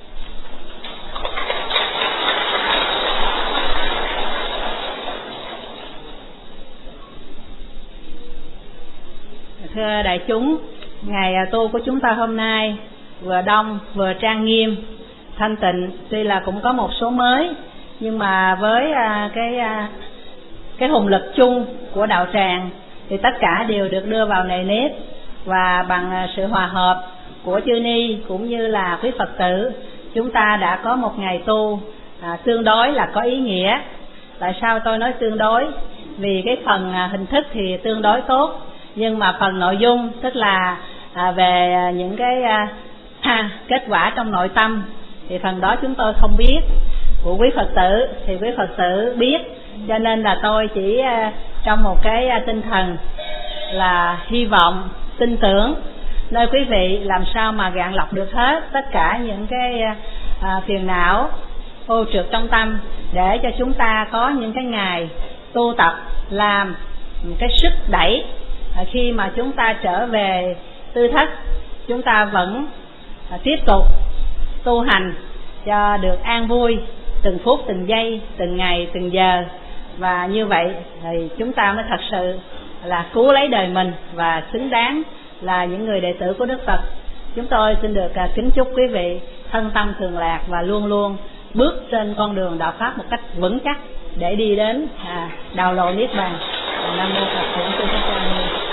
Thưa đại chúng, ngày tu của chúng ta hôm nay vừa đông vừa trang nghiêm thanh tịnh. Tuy là cũng có một số mới, nhưng mà với cái cái hùng lực chung của đạo tràng thì tất cả đều được đưa vào nề nếp. Và bằng sự hòa hợp của chư ni cũng như là quý Phật tử, chúng ta đã có một ngày tu à, tương đối là có ý nghĩa. Tại sao tôi nói tương đối? Vì cái phần à, hình thức thì tương đối tốt, nhưng mà phần nội dung tức là à, về những cái à, à, kết quả trong nội tâm thì phần đó chúng tôi không biết. Của quý Phật tử thì quý Phật tử biết. Cho nên là tôi chỉ à, trong một cái à, tinh thần là hy vọng, tin tưởng nơi quý vị làm sao mà gạn lọc được hết tất cả những cái à, phiền não ô trượt trong tâm, để cho chúng ta có những cái ngày tu tập làm cái sức đẩy. À, khi mà chúng ta trở về tư thất, chúng ta vẫn à, tiếp tục tu hành cho được an vui từng phút, từng giây, từng ngày, từng giờ. Và như vậy thì chúng ta mới thật sự là cứu lấy đời mình và xứng đáng là những người đệ tử của Đức Phật. Chúng tôi xin được à, kính chúc quý vị thân tâm thường lạc và luôn luôn bước trên con đường đạo pháp một cách vững chắc để đi đến à, đạo lộ niết bàn. Nam mô Phật Thượng Sư Thích Ca Mâu Ni.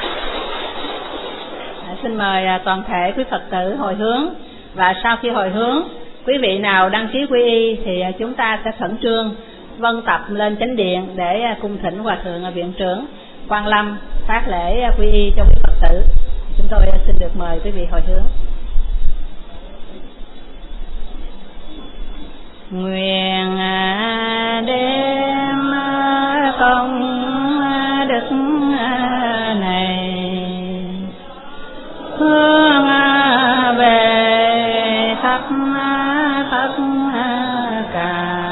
Xin mời à, toàn thể quý Phật tử hồi hướng. Và sau khi hồi hướng, quý vị nào đăng ký quy y thì à, chúng ta sẽ khẩn trương vân tập lên chánh điện để à, cung thỉnh Hòa Thượng à, Viện trưởng Quang Lâm phát lễ à, quy y cho quý Phật tử. Chúng tôi à, xin được mời quý vị hồi hướng. Nguyện đem công đức này hướng về khắp tất cả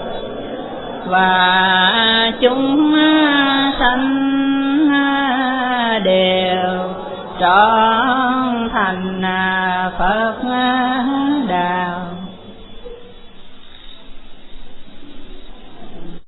và chúng sanh trọn thành Phật